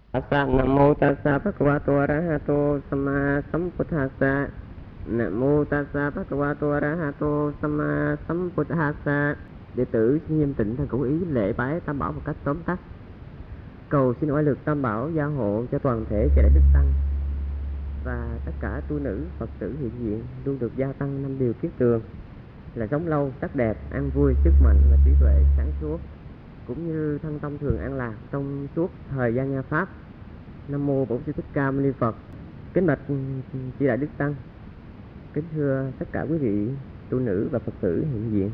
Tassa Namo tassa bhagavato arahato sama sambuddhassa. Namo tassa bhagavato arahato sama sambuddhassa. Đệ tử xin nghiêm tịnh thân cũ ý lễ bái Tam Bảo một cách tóm tắt. Cầu xin oai lực Tam Bảo gia hộ cho toàn thể chư đại đức tăng và tất cả tu nữ Phật tử hiện diện luôn được gia tăng 5 điều kiết tường là sống lâu, sắc đẹp, an vui, sức mạnh và trí tuệ sáng suốt, cũng như thân tâm thường an lạc trong suốt thời gian nha pháp. Nam mô Bổn Sư Thích Ca Mâu Ni Phật. Kính bạch chư đại đức tăng, kính thưa tất cả quý vị tu nữ và Phật tử hiện diện.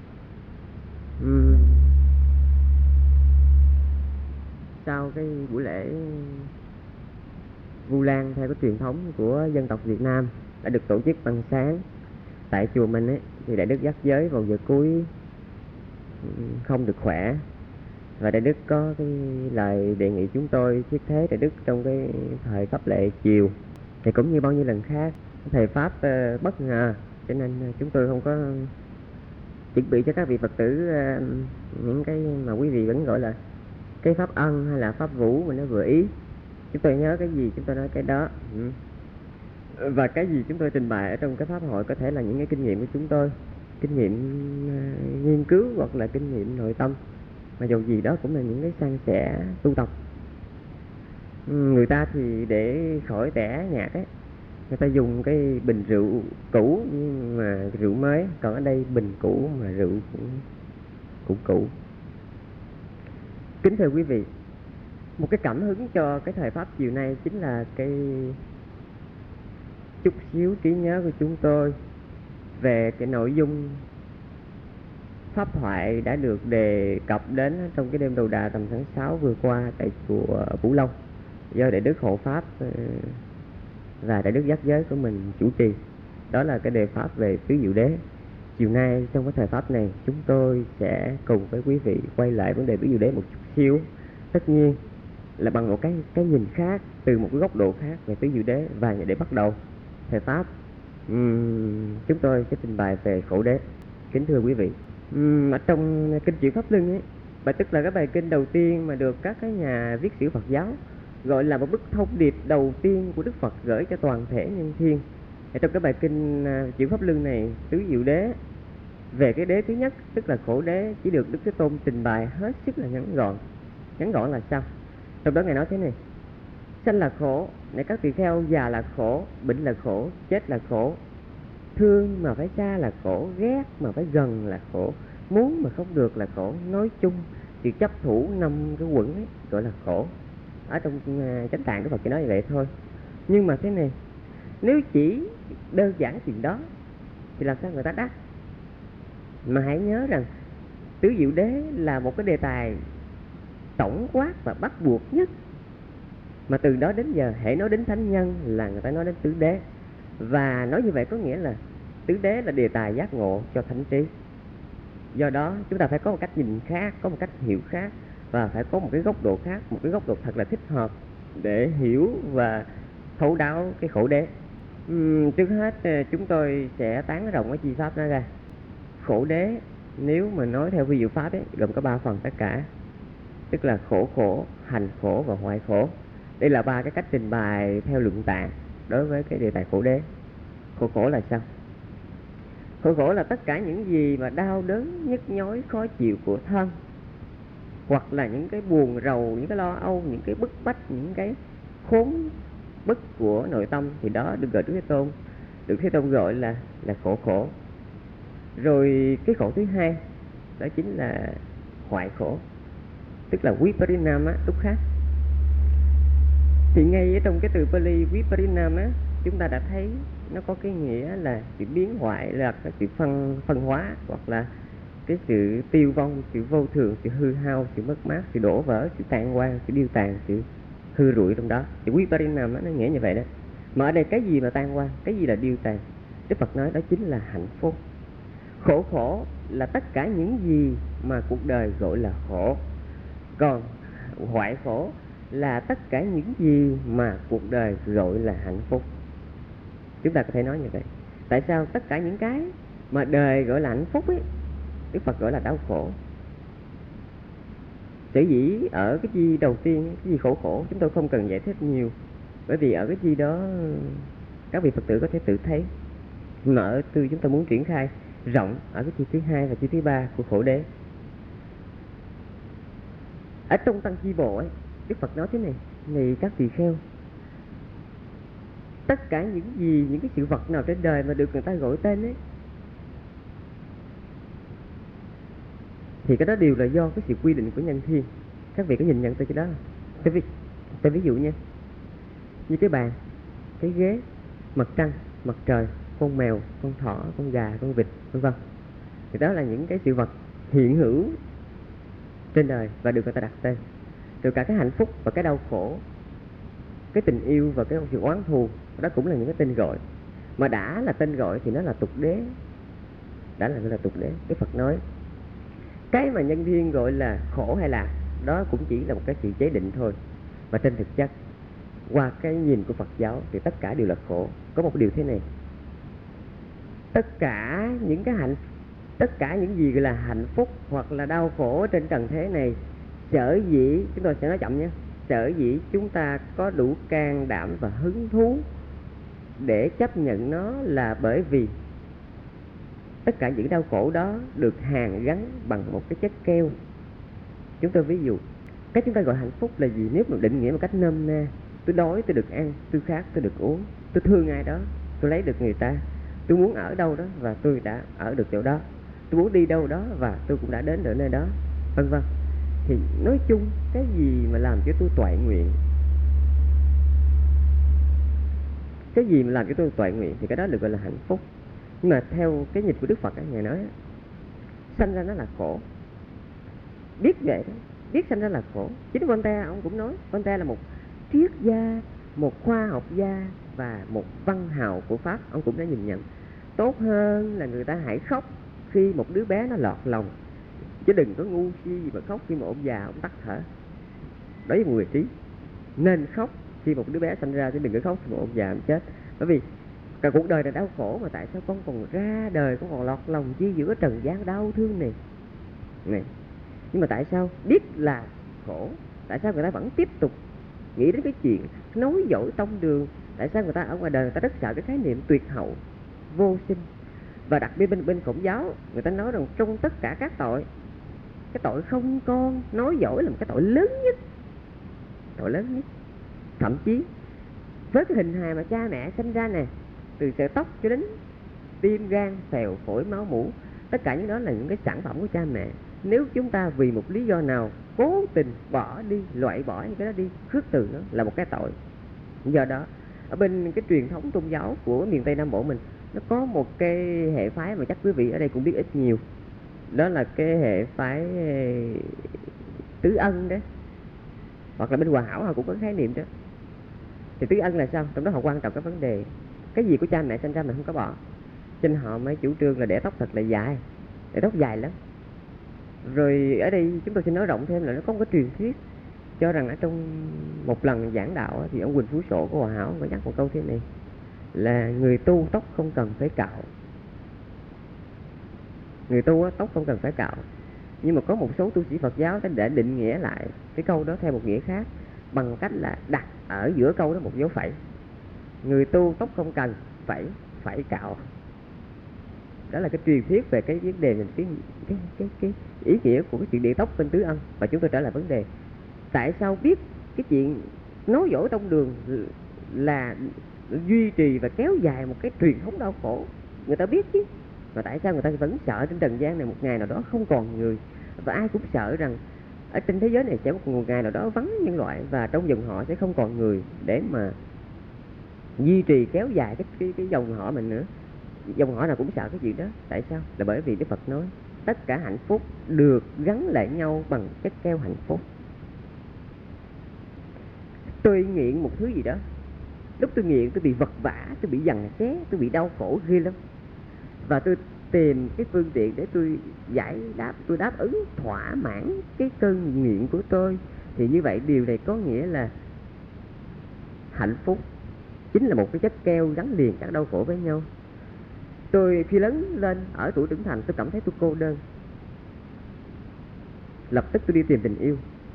Sau cái buổi lễ Vu Lan theo cái truyền thống của dân tộc Việt Nam đã được tổ chức bằng sáng tại chùa mình ấy, thì đại đức giác giới vào giờ cuối không được khỏe, và đại đức có cái lời đề nghị chúng tôi thuyết thế đại đức trong cái thời pháp lệ chiều. Thì cũng như bao nhiêu lần khác, thầy pháp bất ngờ, cho nên chúng tôi không có chuẩn bị cho các vị Phật tử những cái mà quý vị vẫn gọi là cái pháp ân hay là pháp vũ mà nó vừa ý. Chúng tôi nhớ cái gì chúng tôi nói cái đó. Và cái gì chúng tôi trình bày ở trong cái pháp hội có thể là những cái kinh nghiệm của chúng tôi, kinh nghiệm nghiên cứu hoặc là kinh nghiệm nội tâm, mà dù gì đó cũng là những cái san sẻ tu tập. Người ta thì để khỏi tẻ nhạt ấy, người ta dùng cái bình rượu cũ nhưng mà rượu mới, còn ở đây bình cũ mà rượu cũng cũ. Kính thưa quý vị, một cái cảm hứng cho cái thời pháp chiều nay chính là cái chút xíu trí nhớ của chúng tôi về cái nội dung pháp thoại đã được đề cập đến trong cái đêm đầu đà tầm tháng 6 vừa qua tại chùa Vũ Long, do đại đức hộ pháp và đại đức giác giới của mình chủ trì. Đó là cái đề pháp về tứ diệu đế. Chiều nay trong cái thời pháp này, chúng tôi sẽ cùng với quý vị quay lại vấn đề tứ diệu đế một chút xíu, tất nhiên là bằng một cái nhìn khác, từ một cái góc độ khác về tứ diệu đế. Và để bắt đầu thời pháp, chúng tôi sẽ trình bày về khổ đế. Kính thưa quý vị, ở trong kinh Chuyển Pháp Luân ấy, và tức là cái bài kinh đầu tiên mà được các cái nhà viết sử Phật giáo gọi là một bức thông điệp đầu tiên của Đức Phật gửi cho toàn thể nhân thiên. Ở trong cái bài kinh Chuyển Pháp Luân này, tứ diệu đế, về cái đế thứ nhất tức là khổ đế, chỉ được Đức Thế Tôn trình bày hết sức là ngắn gọn. Ngắn gọn là sao? Trong đó Ngài nói thế này: sanh là khổ, này các tỳ kheo, già là khổ, bệnh là khổ, chết là khổ, thương mà phải xa là khổ, ghét mà phải gần là khổ, muốn mà không được là khổ. Nói chung thì chấp thủ 5 cái quẩn ấy, gọi là khổ. Ở trong chánh tạng Đức Phật chỉ nói như vậy thôi. Nhưng mà thế này, nếu chỉ đơn giản chuyện đó thì làm sao người ta đắc? Mà hãy nhớ rằng tứ diệu đế là một cái đề tài tổng quát và bắt buộc nhất, mà từ đó đến giờ hễ nói đến thánh nhân là người ta nói đến tứ đế. Và nói như vậy có nghĩa là tứ đế là đề tài giác ngộ cho thánh trí. Do đó chúng ta phải có một cách nhìn khác, có một cách hiểu khác, và phải có một cái góc độ khác, một cái góc độ thật là thích hợp để hiểu và thấu đáo cái khổ đế. Trước hết chúng tôi sẽ tán rộng cái chi pháp đó ra. Khổ đế nếu mà nói theo vi diệu pháp ấy, gồm có 3 phần tất cả, tức là khổ khổ, hành khổ và hoại khổ. Đây là 3 cái cách trình bày theo luận tạng đối với cái đề tài khổ đế. Khổ khổ là sao? Khổ khổ là tất cả những gì mà đau đớn, nhức nhối, khó chịu của thân, hoặc là những cái buồn rầu, những cái lo âu, những cái bức bách, những cái khốn bức của nội tâm, thì đó được gọi Đức Thế Tôn. Đức Thế Tôn gọi là khổ khổ. Rồi cái khổ thứ hai đó chính là hoại khổ, tức là viparinama dukkha. Thì ngay ở trong cái từ Pali viparinama chúng ta đã thấy nó có cái nghĩa là sự biến hoại, là cái sự phân hóa, hoặc là cái sự tiêu vong, sự vô thường, sự hư hao, sự mất mát, sự đổ vỡ, sự tan hoang, sự điêu tàn, sự hư rụi trong đó. Thì viparinama nó nghĩa như vậy đó. Mà ở đây cái gì mà tan hoang, cái gì là điêu tàn? Đức Phật nói đó chính là hạnh phúc. Khổ khổ là tất cả những gì mà cuộc đời gọi là khổ. Còn hoại khổ là tất cả những gì mà cuộc đời gọi là hạnh phúc. Chúng ta có thể nói như vậy. Tại sao tất cả những cái mà đời gọi là hạnh phúc ấy, Đức Phật gọi là đau khổ? Sở dĩ ở cái chi đầu tiên, cái chi khổ khổ, chúng tôi không cần giải thích nhiều, bởi vì ở cái chi đó các vị Phật tử có thể tự thấy. Mà ở tư chúng ta muốn triển khai rộng ở cái chi thứ hai và chi thứ ba của khổ đế. Ở trong tăng chi bộ ấy, Đức Phật nói thế này: này các tỳ kheo, tất cả những gì, những cái sự vật nào trên đời mà được người ta gọi tên ấy, thì cái đó đều là do cái sự quy định của nhân thiên. Các vị có nhìn nhận tới cái đó không? Tôi ví dụ nha, như cái bàn, cái ghế, mặt trăng, mặt trời, con mèo, con thỏ, con gà, con vịt, vân vân. Thì đó là những cái sự vật hiện hữu trên đời và được người ta đặt tên. Rồi cả cái hạnh phúc và cái đau khổ, cái tình yêu và cái sự oán thù, đó cũng là những cái tên gọi. Mà đã là tên gọi thì nó là tục đế, đã là tục đế. Cái Phật nói cái mà nhân thiên gọi là khổ hay lạc, đó cũng chỉ là một cái sự chế định thôi. Và trên thực chất, qua cái nhìn của Phật giáo thì tất cả đều là khổ. Có một điều thế này: tất cả những gì gọi là hạnh phúc hoặc là đau khổ trên trần thế này, sở dĩ, chúng tôi sẽ nói chậm nhé, sở dĩ chúng ta có đủ can đảm và hứng thú để chấp nhận nó là bởi vì tất cả những đau khổ đó được hàn gắn bằng một cái chất keo. Chúng tôi ví dụ, cái chúng ta gọi hạnh phúc là gì? Nếu mà định nghĩa một cách nôm na, tôi đói tôi được ăn, tôi khát tôi được uống, tôi thương ai đó tôi lấy được người ta, tôi muốn ở đâu đó và tôi đã ở được chỗ đó, tôi muốn đi đâu đó và tôi cũng đã đến được nơi đó, vân vân. Thì nói chung, cái gì mà làm cho tôi toại nguyện, cái gì mà làm cho tôi toại nguyện thì cái đó được gọi là hạnh phúc. Nhưng mà theo cái nhìn của Đức Phật, Ngài nói sanh ra nó là khổ. Biết vậy đó, biết sanh ra là khổ. Chính Voltaire ông cũng nói, Voltaire là một triết gia, một khoa học gia và một văn hào của Pháp. Ông cũng đã nhìn nhận tốt hơn là người ta hãy khóc khi một đứa bé nó lọt lòng, chứ đừng có ngu si gì mà khóc khi một ông già ông tắt thở. Đấy là người trí. Nên khóc khi một đứa bé sinh ra, chứ đừng có khóc khi một ông già ông chết. Bởi vì cả cuộc đời này đau khổ, mà tại sao con còn ra đời, con còn lọt lòng chi giữa trần gian đau thương này. Nhưng mà tại sao biết là khổ, tại sao người ta vẫn tiếp tục nghĩ đến cái chuyện nối dõi tông đường? Tại sao người ta ở ngoài đời người ta rất sợ cái khái niệm tuyệt hậu, vô sinh? Và đặc biệt bên Khổng giáo, người ta nói rằng trong tất cả các tội, cái tội không con nối dõi là một cái tội lớn nhất. Tội lớn nhất. Thậm chí với cái hình hài mà cha mẹ sinh ra nè, từ sợi tóc cho đến tim, gan, phèo, phổi, máu, mủ, tất cả những đó là những cái sản phẩm của cha mẹ. Nếu chúng ta vì một lý do nào cố tình bỏ đi, loại bỏ những cái đó đi, khước từ nó, là một cái tội. Do đó, ở bên cái truyền thống tôn giáo của miền Tây Nam Bộ mình, nó có một cái hệ phái mà chắc quý vị ở đây cũng biết ít nhiều. Đó là cái hệ phái tứ ân đấy. Hoặc là bên Hòa Hảo họ cũng có khái niệm đó. Thì tứ ân là sao? Trong đó họ quan trọng cái vấn đề cái gì của cha mẹ sinh ra mình không có bỏ, cho nên họ mới chủ trương là để tóc thật là dài, để tóc dài lắm. Rồi ở đây chúng tôi xin nói rộng thêm là nó có một cái truyền thuyết cho rằng ở trong một lần giảng đạo thì ông Quỳnh Phú Sổ của Hòa Hảo có nhắc một câu thế này là người tu tóc không cần phải cạo. Người tu tóc không cần phải cạo. Nhưng mà có một số tu sĩ Phật giáo đã định nghĩa lại cái câu đó theo một nghĩa khác, bằng cách là đặt ở giữa câu đó một dấu phẩy. Người tu tóc không cần phải cạo. Đó là cái truyền thuyết về cái vấn đề mình cái ý nghĩa của cái chuyện điện tóc bên tứ ân. Và chúng tôi trở lại vấn đề tại sao biết cái chuyện nối dõi tông đường là duy trì và kéo dài một cái truyền thống đau khổ. Người ta biết chứ, mà tại sao người ta vẫn sợ trên trần gian này một ngày nào đó không còn người? Và ai cũng sợ rằng ở trên thế giới này sẽ có một ngày nào đó vắng nhân loại, và trong dòng họ sẽ không còn người để mà duy trì kéo dài cái dòng họ mình nữa. Dòng họ nào cũng sợ cái chuyện đó. Tại sao? Là bởi vì Đức Phật nói tất cả hạnh phúc được gắn lại nhau bằng cái keo hạnh phúc. Tôi nghiện một thứ gì đó, lúc tôi nghiện tôi bị vật vã, tôi bị giằng xé, tôi bị đau khổ ghê lắm. Và tôi tìm cái phương tiện để tôi giải đáp, tôi đáp ứng thỏa mãn cái cơn nghiện của tôi. Thì như vậy điều này có nghĩa là hạnh phúc chính là một cái chất keo gắn liền các đau khổ với nhau. Tôi khi lớn lên ở tuổi trưởng thành, tôi cảm thấy tôi cô đơn. Lập tức tôi đi tìm tình yêu.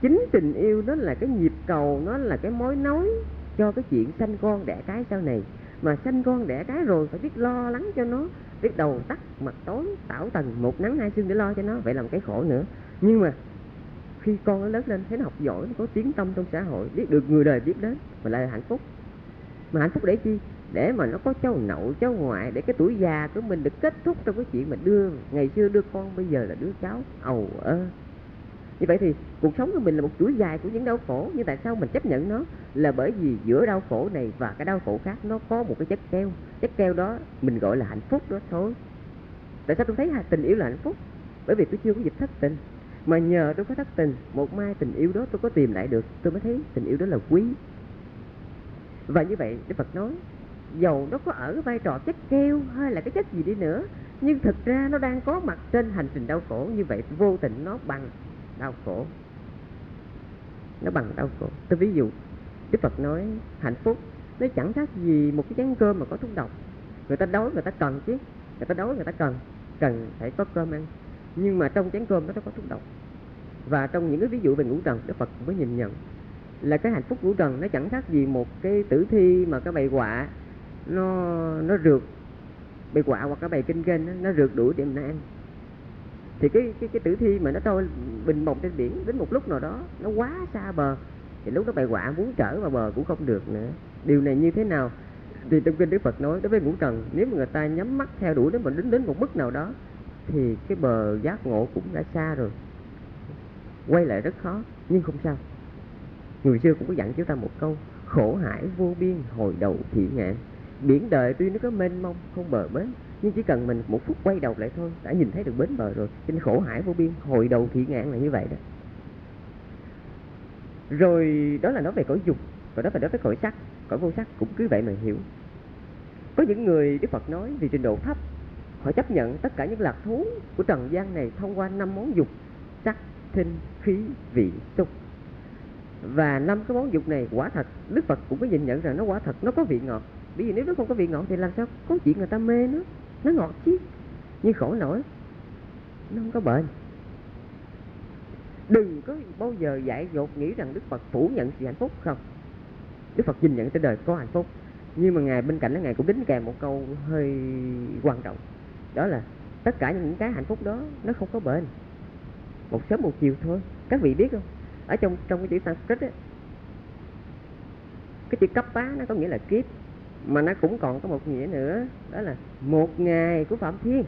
chính tình yêu nó là cái nhịp cầu, nó là cái mối nối cho cái chuyện sanh con đẻ cái sau này. Mà sanh con đẻ cái rồi phải biết lo lắng cho nó, biết đầu tắt mặt tối, tảo tần một nắng hai sương để lo cho nó, vậy là một cái khổ nữa. Nhưng mà khi con nó lớn lên, thấy nó học giỏi, nó có tiếng tăm trong xã hội, biết được người đời biết đến, mà lại là hạnh phúc. Mà hạnh phúc để chi? Để mà nó có cháu nội cháu ngoại, để cái tuổi già của mình được kết thúc trong cái chuyện mà đưa, ngày xưa đưa con, bây giờ là đứa cháu ầu ơ. Như vậy thì cuộc sống của mình là một chuỗi dài của những đau khổ. Nhưng tại sao mình chấp nhận nó? Là bởi vì giữa đau khổ này và cái đau khổ khác nó có một cái chất keo. Chất keo đó mình gọi là hạnh phúc đó thôi. Tại sao tôi thấy tình yêu là hạnh phúc? Bởi vì tôi chưa có dịp thất tình. Mà nhờ tôi có thất tình, một mai tình yêu đó tôi có tìm lại được, tôi mới thấy tình yêu đó là quý. Và như vậy Đức Phật nói, dầu nó có ở vai trò chất keo hay là cái chất gì đi nữa, nhưng thực ra nó đang có mặt trên hành trình đau khổ. Như vậy vô tình nó bằng đau khổ. Nó bằng đau khổ. Tôi ví dụ, Đức Phật nói hạnh phúc nó chẳng khác gì một cái chén cơm mà có thuốc độc. Người ta đói người ta cần chứ, người ta đói người ta cần phải có cơm ăn. Nhưng mà trong chén cơm đó nó có thuốc độc. Và trong những cái ví dụ về ngũ trần, Đức Phật cũng có nhìn nhận là cái hạnh phúc ngũ trần nó chẳng khác gì một cái tử thi mà cái bầy quạ nó rượt, bầy quạ hoặc cái bầy kinh kênh nó rượt đuổi để mà nó ăn. Thì cái tử thi mà nó trôi bình bồng trên biển, đến một lúc nào đó nó quá xa bờ, thì lúc đó bầy quạ muốn trở vào bờ cũng không được nữa. Điều này như thế nào? Thì trong kinh Đức Phật nói, đối với ngũ trần, nếu mà người ta nhắm mắt theo đuổi đến đến một mức nào đó, thì cái bờ giác ngộ cũng đã xa rồi, quay lại rất khó. Nhưng không sao. Người xưa cũng có dặn chúng ta một câu: khổ hải vô biên, hồi đầu thị ngạn. Biển đời tuy nó có mênh mông không bờ bến, nhưng chỉ cần mình một phút quay đầu lại thôi, đã nhìn thấy được bến bờ rồi. Trên khổ hải vô biên, hồi đầu thị ngạn là như vậy đó. Rồi đó là nói về cõi dục. Và đó phải nói với cõi sắc, cõi vô sắc cũng cứ vậy mà hiểu. Có những người Đức Phật nói vì trình độ thấp, họ chấp nhận tất cả những lạc thú của trần gian này thông qua 5 món dục: sắc, thinh, khí, vị, xúc. Và 5 cái món dục này quả thật Đức Phật cũng có nhìn nhận rằng nó quả thật nó có vị ngọt. Bởi vì nếu nó không có vị ngọt thì làm sao có chuyện người ta mê nó ngọt chứ. Nhưng khổ nổi, nó không có bền. Đừng có bao giờ dại dột nghĩ rằng Đức Phật phủ nhận sự hạnh phúc. Không, Đức Phật nhìn nhận trên đời có hạnh phúc. Nhưng mà Ngài bên cạnh đó, Ngài cũng đính kèm một câu hơi quan trọng. Đó là tất cả những cái hạnh phúc đó nó không có bền, một sớm một chiều thôi. Các vị biết không, ở trong cái chữ Sanskrit ấy, cái chữ cấp bá nó có nghĩa là kiếp, mà nó cũng còn có một nghĩa nữa, đó là một ngày của Phạm Thiên.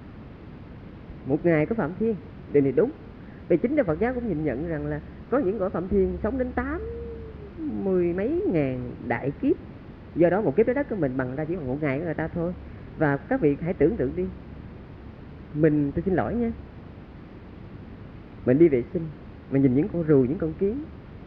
Một ngày của Phạm Thiên, điều này đúng. Vì chính Đức Phật giáo cũng nhìn nhận rằng là có những cõi Phạm Thiên sống đến 80 mấy ngàn đại kiếp. Do đó một kiếp trái đất của mình bằng ra chỉ bằng một ngày của người ta thôi. Và các vị hãy tưởng tượng đi, tôi xin lỗi nha, mình đi vệ sinh, mình nhìn những con ruồi, những con kiến,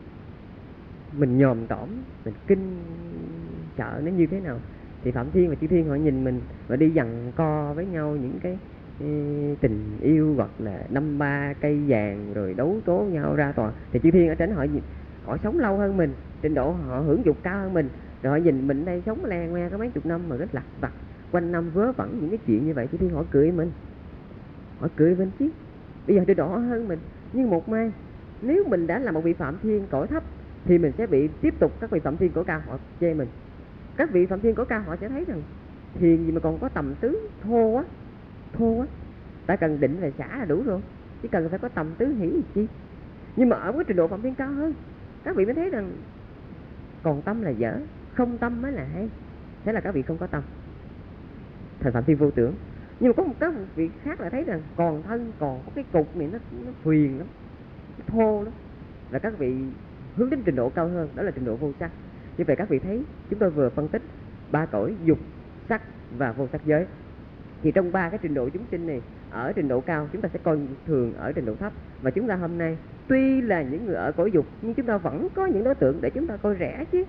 mình nhòm tõm, mình kinh sợ nó như thế nào. Thì Phạm Thiên và Chư Thiên họ nhìn mình và đi giằng co với nhau những cái tình yêu, hoặc là 5-3 cây vàng rồi đấu tố nhau ra tòa. Thì Chư Thiên ở trên họ sống lâu hơn mình, trình độ họ hưởng dục cao hơn mình, rồi họ nhìn mình đây sống le ngoe có mấy chục năm mà rất lặt vặt, quanh năm vớ vẩn những cái chuyện như vậy. Chư Thiên họ cười mình, họ cười mình chứ, bây giờ trình độ họ hơn mình. Nhưng một mai nếu mình đã là một vị Phạm Thiên cõi thấp thì mình sẽ bị tiếp tục các vị Phạm Thiên cõi cao họ chê mình. Các vị Phạm Thiên cõi cao họ sẽ thấy rằng thiền gì mà còn có tầm tứ, thô quá, ta cần định về xả là đủ rồi, chỉ cần phải có tầm tứ hỷ gì chi. Nhưng mà ở cái trình độ Phạm Thiên cao hơn, các vị mới thấy rằng còn tâm là dở, không tâm mới là hay. Thế là các vị không có tâm, thành Phạm Thiên vô tưởng. Nhưng mà có một cái vị khác là thấy rằng còn thân, còn có cái cục này nó phiền lắm, nó thô lắm, là các vị hướng đến trình độ cao hơn, đó là trình độ vô sắc. Như vậy các vị thấy chúng tôi vừa phân tích 3 cõi dục, sắc và vô sắc giới. Thì trong 3 cái trình độ chúng sinh này, ở trình độ cao chúng ta sẽ coi thường ở trình độ thấp. Và chúng ta hôm nay tuy là những người ở cõi dục, nhưng chúng ta vẫn có những đối tượng để chúng ta coi rẻ chứ.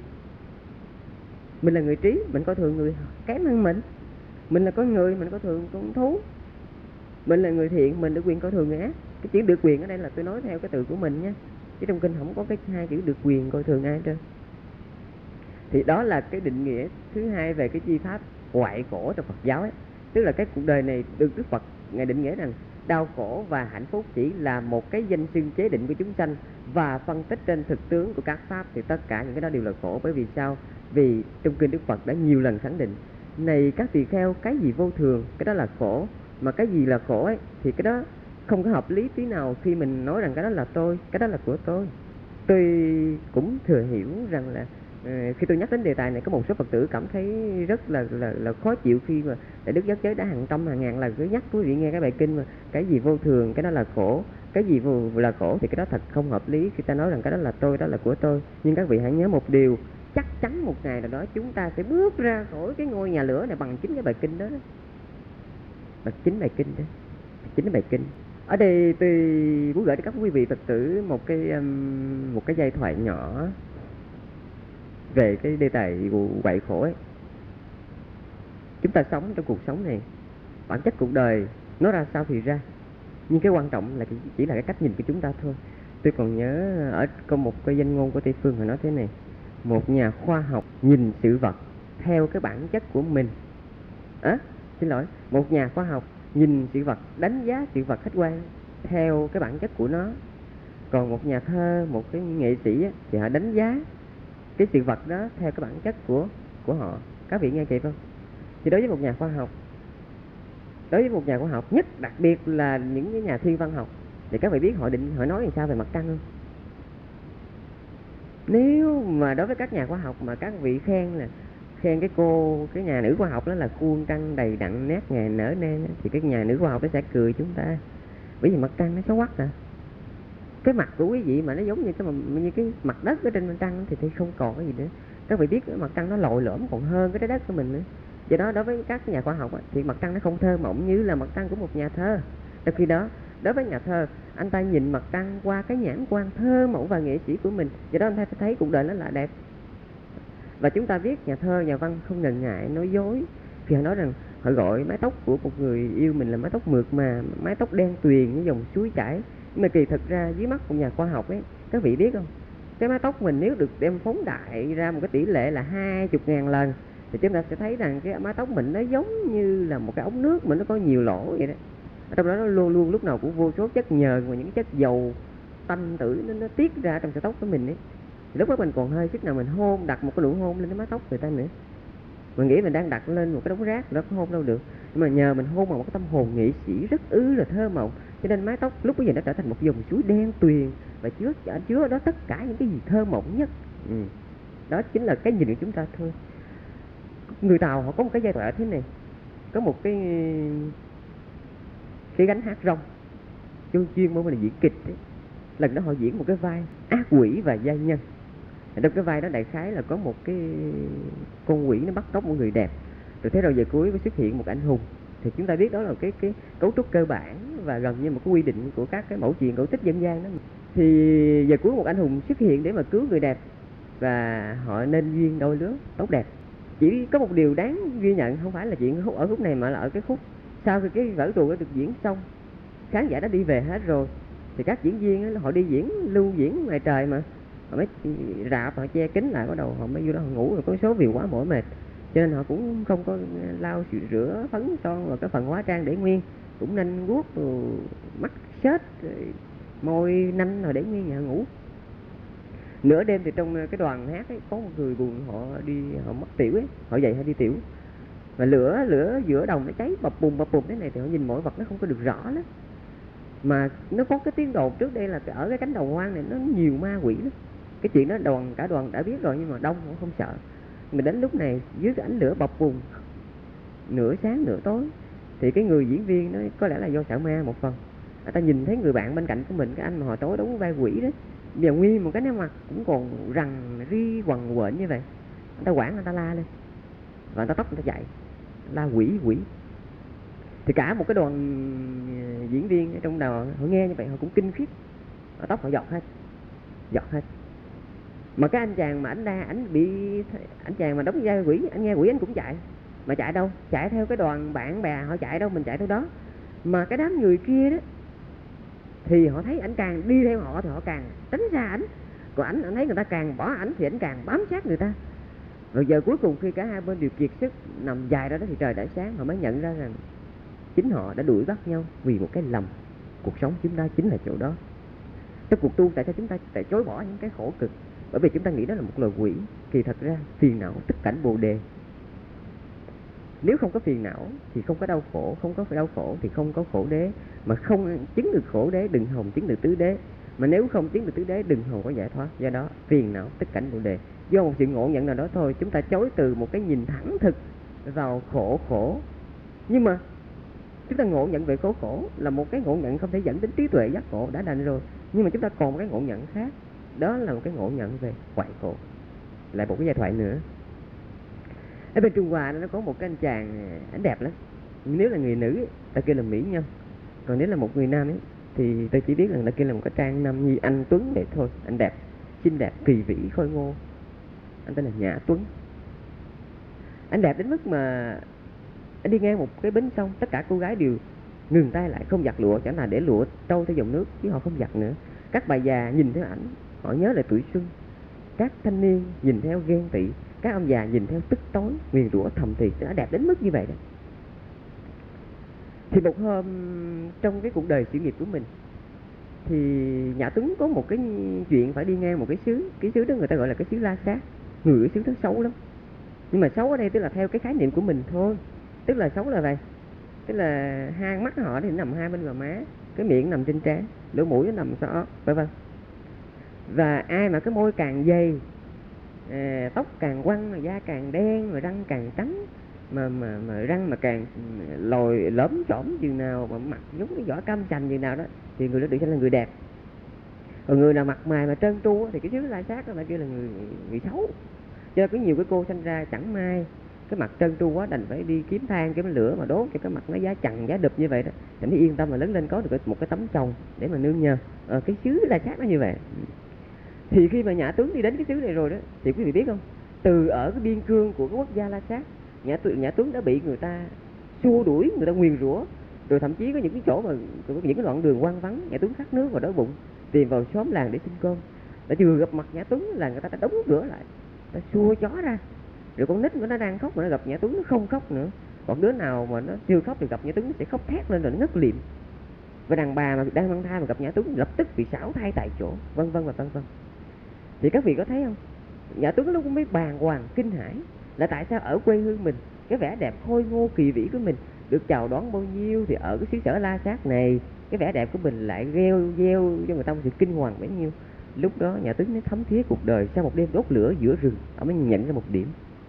Mình là người trí, mình coi thường người kém hơn mình. Mình là con người, mình coi thường con thú. Mình là người thiện, mình được quyền coi thường người ác. Cái chữ được quyền ở đây là tôi nói theo cái từ của mình nha, chứ trong kinh không có cái hai chữ được quyền coi thường ai hết trơn. Thì đó là cái định nghĩa thứ hai về cái chi pháp hoại khổ trong Phật giáo ấy. Tức là cái cuộc đời này được Đức Phật Ngài định nghĩa rằng đau khổ và hạnh phúc chỉ là một cái danh xưng chế định của chúng sanh, và phân tích trên thực tướng của các pháp thì tất cả những cái đó đều là khổ. Bởi vì sao? Vì trong kinh Đức Phật đã nhiều lần khẳng định: này các tỳ kheo, cái gì vô thường cái đó là khổ, mà cái gì là khổ ấy thì cái đó không có hợp lý tí nào khi mình nói rằng cái đó là tôi, cái đó là của tôi. Tôi cũng thừa hiểu rằng là khi tôi nhắc đến đề tài này, có một số Phật tử cảm thấy rất là khó chịu khi mà Đại Đức Giác Giới đã hàng trăm hàng ngàn lần cứ nhắc quý vị nghe cái bài kinh mà cái gì vô thường cái đó là khổ, cái gì vô là khổ, thì cái đó thật không hợp lý khi ta nói rằng cái đó là tôi, đó là của tôi. Nhưng các vị hãy nhớ một điều, chắc chắn một ngày nào đó chúng ta sẽ bước ra khỏi cái ngôi nhà lửa này bằng chính cái bài kinh đó, bằng chính bài kinh đó, chính cái bài kinh. Ở đây tôi muốn gửi đến các quý vị Phật tử một cái giai thoại nhỏ về cái đề tài vụ quậy khổ ấy. Chúng ta sống trong cuộc sống này, bản chất cuộc đời nó ra sao thì ra, nhưng cái quan trọng là chỉ là cái cách nhìn của chúng ta thôi. Tôi còn nhớ có một cái danh ngôn của Tây Phương, họ nói thế này: một nhà khoa học nhìn sự vật theo cái bản chất của mình. Một nhà khoa học nhìn sự vật, đánh giá sự vật khách quan theo cái bản chất của nó. Còn một nhà thơ, một cái nghệ sĩ á, thì họ đánh giá cái sự vật đó theo cái bản chất của họ. Các vị nghe kịp không? Thì đối với một nhà khoa học, nhất đặc biệt là những cái nhà thiên văn học, thì các vị biết họ nói làm sao về mặt trăng không? Nếu mà đối với các nhà khoa học mà các vị khen cái nhà nữ khoa học đó là khuôn trăng đầy đặn nét ngày nở nên, thì cái nhà nữ khoa học nó sẽ cười chúng ta, bởi vì mặt trăng nó xấu quắc à. Cái mặt của quý vị mà nó giống như cái mặt đất ở trên mặt trăng thì không còn cái gì nữa. Các vị biết cái mặt trăng nó lồi lõm còn hơn cái trái đất của mình nữa. Do đó đối với các nhà khoa học thì mặt trăng nó không thơ mộng như là mặt trăng của một nhà thơ. Trong khi đó đối với nhà thơ, anh ta nhìn mặt trăng qua cái nhãn quan thơ mộng và nghệ sĩ của mình, do đó anh ta thấy cuộc đời nó là đẹp. Và chúng ta biết nhà thơ, nhà văn không ngần ngại nói dối khi họ nói rằng họ gọi mái tóc của một người yêu mình là mái tóc mượt mà, mái tóc đen tuyền như dòng suối chảy. Nhưng mà kỳ thực ra dưới mắt của nhà khoa học ấy, các vị biết không, cái mái tóc mình nếu được đem phóng đại ra một cái tỷ lệ là 20.000 lần thì chúng ta sẽ thấy rằng cái mái tóc mình nó giống như là một cái ống nước mà nó có nhiều lỗ vậy đó. Ở trong đó nó luôn luôn lúc nào cũng vô số chất nhờn và những chất dầu tanh tử nó tiết ra trong sợi tóc của mình ấy. Thì lúc đó mình còn hơi sức nào mình đặt một cái nụ hôn lên cái mái tóc người ta nữa. Mình nghĩ mình đang đặt lên một cái đống rác, nó không hôn đâu được. Nhưng mà nhờ mình hôn bằng một cái tâm hồn nghệ sĩ rất là thơ mộng, cho nên mái tóc lúc bây giờ nó trở thành một dòng suối đen tuyền và chứa ở đó tất cả những cái gì thơ mộng nhất. Đó chính là cái nhìn của chúng ta thôi. Người Tàu họ có một cái giai thoại thế này, có một cái gánh hát rong chuyên môn là diễn kịch ấy. Lần đó họ diễn một cái vai ác quỷ và giai nhân. Trong cái vai đó đại khái là có một cái con quỷ nó bắt cóc một người đẹp, rồi thế rồi về cuối mới xuất hiện một anh hùng. Thì chúng ta biết đó là cái cấu trúc cơ bản và gần như một cái quy định của các cái mẫu chuyện cổ tích dân gian đó. Thì về cuối một anh hùng xuất hiện để mà cứu người đẹp và họ nên duyên đôi lứa tốt đẹp. Chỉ có một điều đáng ghi nhận, không phải là chuyện ở khúc này mà là ở cái khúc sau khi cái vở tuồng đã được diễn xong, khán giả đã đi về hết rồi, thì các diễn viên họ đi lưu diễn ngoài trời mà họ mới rạp, họ che kính lại, bắt đầu họ mới vô đó họ ngủ, rồi có số vì quá mỏi mệt cho nên họ cũng không có lau rửa phấn son và cái phần hóa trang để nguyên, cũng nên guốc mắt xết môi nanh rồi để nguyên nhà ngủ. Nửa đêm thì trong cái đoàn hát ấy, có một người buồn họ mất tiểu ấy, họ dậy họ đi tiểu, và lửa giữa đồng nó cháy bập bùng thế này, thì họ nhìn mọi vật nó không có được rõ lắm. Mà nó có cái tiếng đồn trước đây là ở cái cánh đồng hoang này nó nhiều ma quỷ lắm. Cái chuyện đó cả đoàn đã biết rồi, nhưng mà đông cũng không sợ. Mình đến lúc này dưới cái ánh lửa bập bùng, nửa sáng nửa tối, thì cái người diễn viên nó có lẽ là do sợ ma một phần. Người ta nhìn thấy người bạn bên cạnh của mình, cái anh mà hồi tối đóng vai quỷ đó, giờ nguyên một cái nét mặt cũng còn rằn ri quằn quện như vậy, người ta quảng, người ta la lên và người ta tóc người ta chạy la quỷ. Thì cả một cái đoàn diễn viên ở trong đầu họ nghe như vậy họ cũng kinh khiếp, họ tóc họ giọt hết. Mà cái anh chàng mà anh chàng mà đóng vai quỷ, anh nghe quỷ anh cũng chạy, mà chạy đâu? Chạy theo cái đoàn bạn bè họ chạy đâu, mình chạy theo đó. Mà cái đám người kia đó thì họ thấy ảnh càng đi theo họ thì họ càng tránh xa ảnh, còn ảnh thấy người ta càng bỏ ảnh thì ảnh càng bám sát người ta. Rồi giờ cuối cùng khi cả hai bên đều kiệt sức nằm dài ra đó thì trời đã sáng, họ mới nhận ra rằng chính họ đã đuổi bắt nhau vì một cái lầm. Cuộc sống chúng ta chính là chỗ đó. Trong cuộc tu, tại sao chúng ta phải chối bỏ những cái khổ cực? Bởi vì chúng ta nghĩ đó là một loài quỷ. Kỳ thật ra phiền não tức cảnh bồ đề. Nếu không có phiền não thì không có đau khổ, không có đau khổ thì không có khổ đế. Mà không chứng được khổ đế đừng hòng chứng được tứ đế. Mà nếu không chứng được tứ đế đừng hòng có giải thoát. Do đó phiền não tức cảnh bồ đề. Do một sự ngộ nhận nào đó thôi, chúng ta chối từ một cái nhìn thẳng thực vào khổ. Nhưng mà chúng ta ngộ nhận về khổ là một cái ngộ nhận không thể dẫn đến trí tuệ giác ngộ đã đành rồi. Nhưng mà chúng ta còn một cái ngộ nhận khác, đó là một cái ngộ nhận về hoại khổ. Lại một cái giai thoại nữa. Ở bên Trung Hoa nó có một cái anh chàng, ảnh đẹp lắm. Nếu là người nữ ta kêu là mỹ nhân, còn nếu là một người nam ấy thì tôi chỉ biết là ta kêu là một cái trang nam nhi anh tuấn vậy thôi. Anh đẹp, xinh đẹp, kỳ vĩ, khôi ngô. Anh tên là Nhã Tuấn. Anh đẹp đến mức mà anh đi ngang một cái bến sông, tất cả cô gái đều ngừng tay lại không giặt lụa, chẳng là để lụa trôi theo dòng nước chứ họ không giặt nữa. Các bà già nhìn theo ảnh, họ nhớ lại tuổi xuân. Các thanh niên nhìn theo ghen tị, các ông già nhìn theo tức tối, nguyền rủa thầm thì. Nó đẹp đến mức như vậy đó. Thì một hôm trong cái cuộc đời sự nghiệp của mình thì Nhã Tuấn có một cái chuyện phải đi ngang một cái xứ. Cái xứ đó người ta gọi là cái xứ La Sát. Người ở xứ đó xấu lắm. Nhưng mà xấu ở đây tức là theo cái khái niệm của mình thôi. Tức là xấu là vậy. Tức là hai mắt họ thì nằm hai bên gò má, cái miệng nằm trên trán, lỗ mũi nó nằm sau óc, vân vân. Và ai mà cái môi càng dày, tóc càng quăn, mà da càng đen, mà răng càng trắng, mà răng mà càng lồi lõm chỏm chừng nào, mà mặt giống cái vỏ cam chành chừng nào đó, thì người đó được xem là người đẹp. Còn người nào mặt mày mà trơn tru thì cái xứ La Sát đó lại kêu là người xấu. Cho nên có nhiều cái cô sinh ra chẳng may cái mặt trơn tru quá, đành phải đi kiếm than kiếm lửa mà đốt cho cái mặt nó giá chằn giá đụp như vậy đó, để nó yên tâm mà lớn lên có được một cái tấm chồng để mà nương nhờ. Cái xứ La Sát nó như vậy. Thì khi mà Nhã Tuấn đi đến cái xứ này rồi đó, thì quý vị biết không, từ ở cái biên cương của cái quốc gia La Sát, Nhã Tuấn đã bị người ta xua đuổi, người ta nguyền rủa, rồi thậm chí có những cái chỗ mà những cái đoạn đường hoang vắng, Nhã Tuấn khát nước và đói bụng, tìm vào xóm làng để xin cơm. Đã vừa gặp mặt Nhã Tuấn là người ta đã đóng cửa lại, ta xua chó ra. Rồi con nít nó đang khóc mà nó gặp Nhã Tuấn nó không khóc nữa. Còn đứa nào mà nó chưa khóc thì gặp Nhã Tuấn nó sẽ khóc thét lên rồi nó ngất liệm. Và đàn bà mà đang mang thai mà gặp Nhã Tuấn lập tức bị xảo thai tại chỗ, vân vân và vân vân. Thì các vị có thấy không, Nhã Tuấn lúc cũng mới bàng hoàng kinh hãi là tại sao ở quê hương mình, cái vẻ đẹp khôi ngô kỳ vĩ của mình được chào đón bao nhiêu, thì ở cái xứ sở La Sát này cái vẻ đẹp của mình lại gieo cho người ta một sự kinh hoàng bấy nhiêu. Lúc đó Nhã Tuấn mới thấm thía cuộc đời sau một đêm đốt lửa giữa rừng. Ông mới nhận ra một điểm,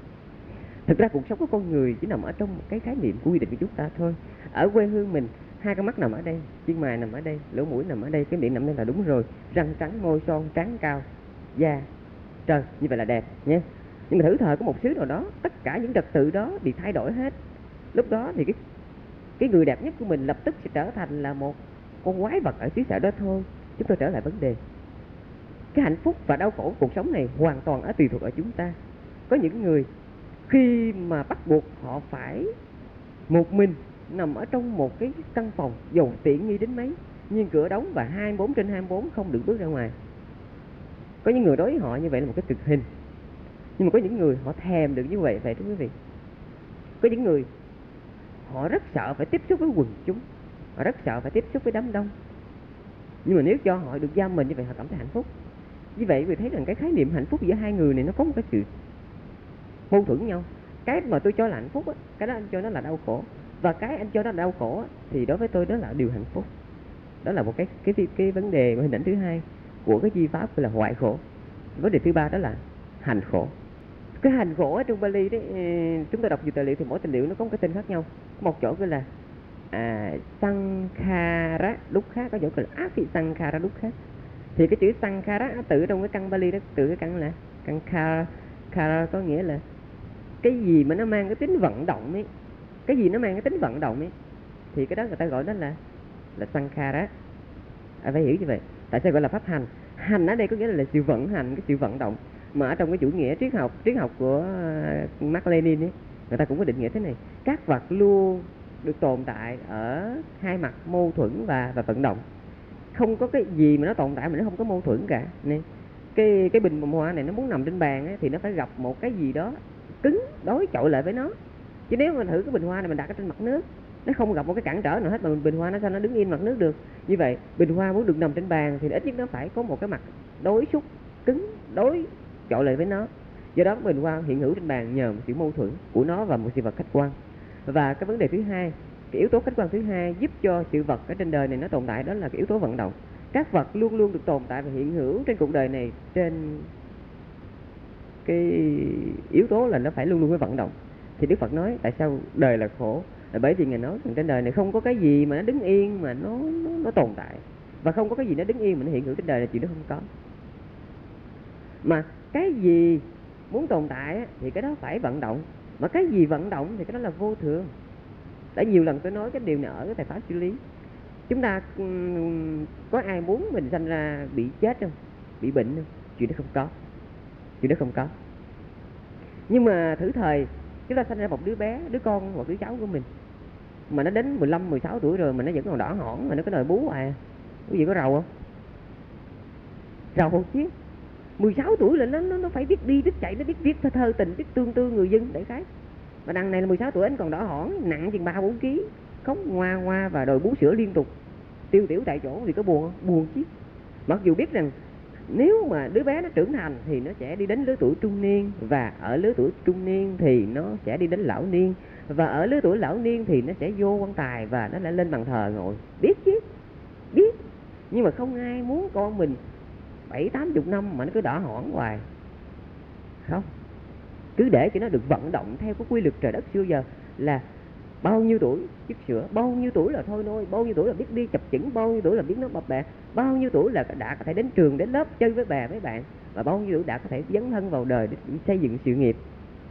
thực ra cuộc sống của con người chỉ nằm ở trong một cái khái niệm quy định của chúng ta thôi. Ở quê hương mình, hai con mắt nằm ở đây, chân mày nằm ở đây, lỗ mũi nằm ở đây, cái miệng nằm đây là đúng rồi, răng trắng, môi son, trán cao, da trơn, như vậy là đẹp nhé. Nhưng mà thử thời có một xứ nào đó, tất cả những trật tự đó bị thay đổi hết. Lúc đó thì cái người đẹp nhất của mình lập tức sẽ trở thành là một con quái vật ở xứ sở đó thôi. Chúng tôi trở lại vấn đề, cái hạnh phúc và đau khổ cuộc sống này hoàn toàn tùy thuộc ở chúng ta. Có những người khi mà bắt buộc họ phải một mình nằm ở trong một cái căn phòng dầu tiện nghi đến mấy, nhưng cửa đóng và 24/24 không được bước ra ngoài. Có những người đối với họ như vậy là một cái cực hình. Nhưng mà có những người họ thèm được như vậy, thưa quý vị. Có những người họ rất sợ phải tiếp xúc với quần chúng, họ rất sợ phải tiếp xúc với đám đông. Nhưng mà nếu cho họ được giam mình như vậy, họ cảm thấy hạnh phúc. Như vậy vì thấy rằng cái khái niệm hạnh phúc giữa hai người này nó có một cái sự mâu thuẫn nhau. Cái mà tôi cho là hạnh phúc á, cái đó anh cho nó là đau khổ. Và cái anh cho nó là đau khổ á, thì đối với tôi đó là điều hạnh phúc. Đó là một cái vấn đề, hình ảnh thứ hai của cái chi pháp là hoại khổ. Vấn đề thứ ba đó là hành khổ. Cái hành khổ ở trong Bali đấy, chúng ta đọc nhiều tài liệu thì mỗi tài liệu nó có một cái tên khác nhau. Có một chỗ gọi là Sankhara Dukkha, có chỗ gọi là Afisankhara Dukkha. Thì cái chữ Sankhara tự trong cái căn Bali đó, tự cái căn là căn Kara, có nghĩa là cái gì mà nó mang cái tính vận động ấy, cái gì nó mang cái tính vận động ấy, thì cái đó người ta gọi đó là Sankhara. Phải hiểu như vậy. Tại sao gọi là pháp hành? Hành ở đây có nghĩa là sự vận hành, cái sự vận động. Mà ở trong cái chủ nghĩa triết học của Mark Lenin ấy, người ta cũng có định nghĩa thế này: các vật luôn được tồn tại ở hai mặt mâu thuẫn và vận động. Không có cái gì mà nó tồn tại mà nó không có mâu thuẫn cả. Này, cái bình bông hoa này nó muốn nằm trên bàn ấy, thì nó phải gặp một cái gì đó cứng đối chọi lại với nó. Chứ nếu mà thử cái bình hoa này mình đặt ở trên mặt nước nó không gặp một cái cản trở nào hết, mà bình hoa nó sao nó đứng yên mặt nước được. Như vậy bình hoa muốn được nằm trên bàn thì ít nhất nó phải có một cái mặt đối xúc cứng, đối chọi lại với nó. Do đó bình hoa hiện hữu trên bàn nhờ một sự mâu thuẫn của nó và một sự vật khách quan. Và cái vấn đề thứ hai, cái yếu tố khách quan thứ hai giúp cho sự vật ở trên đời này nó tồn tại, đó là cái yếu tố vận động. Các vật luôn luôn được tồn tại và hiện hữu trên cuộc đời này trên cái yếu tố là nó phải luôn luôn phải vận động. Thì Đức Phật nói tại sao đời là khổ, là bởi vì Ngài nói rằng trên đời này không có cái gì mà nó đứng yên mà nó tồn tại, và không có cái gì nó đứng yên mà nó hiện hữu trên đời này, chuyện đó không có. Mà cái gì muốn tồn tại thì cái đó phải vận động, mà cái gì vận động thì cái đó là vô thường. Đã nhiều lần tôi nói cái điều này ở cái Thầy Pháp Xử Lý. Chúng ta có ai muốn mình sanh ra bị chết không, bị bệnh không? Chuyện đó không có, chuyện đó không có. Nhưng mà thử thời chúng ta sanh ra một đứa bé, đứa con hoặc đứa cháu của mình mà nó đến 15, 16 tuổi rồi mà nó vẫn còn đỏ hỏn, mà nó có đời bú à, cái gì có rầu không? Rầu chứ. 16 tuổi là nó phải biết đi, biết chạy, nó biết viết thơ tình, biết tương tư người dân để cái. Mà đằng này là 16 tuổi anh còn đỏ hỏn, nặng chừng 3-4 kg, khóc ngoa ngoa và đòi bú sữa liên tục, tiêu tiểu tại chỗ thì có buồn không? Buồn chứ. Mặc dù biết rằng nếu mà đứa bé nó trưởng thành thì nó sẽ đi đến lứa tuổi trung niên, và ở lứa tuổi trung niên thì nó sẽ đi đến lão niên, và ở lứa tuổi lão niên thì nó sẽ vô quan tài và nó lại lên bàn thờ ngồi. Biết chứ, biết. Nhưng mà không ai muốn con mình 70-80 năm mà nó cứ đỏ hỏn hoài. Không. Cứ để cho nó được vận động theo cái quy luật trời đất xưa giờ là bao nhiêu tuổi chích sữa, bao nhiêu tuổi là thôi nôi, bao nhiêu tuổi là biết đi chập chững, bao nhiêu tuổi là biết nó bập bẹ, bao nhiêu tuổi là đã có thể đến trường, đến lớp chơi với bà với bạn, và bao nhiêu tuổi đã có thể dấn thân vào đời để xây dựng sự nghiệp.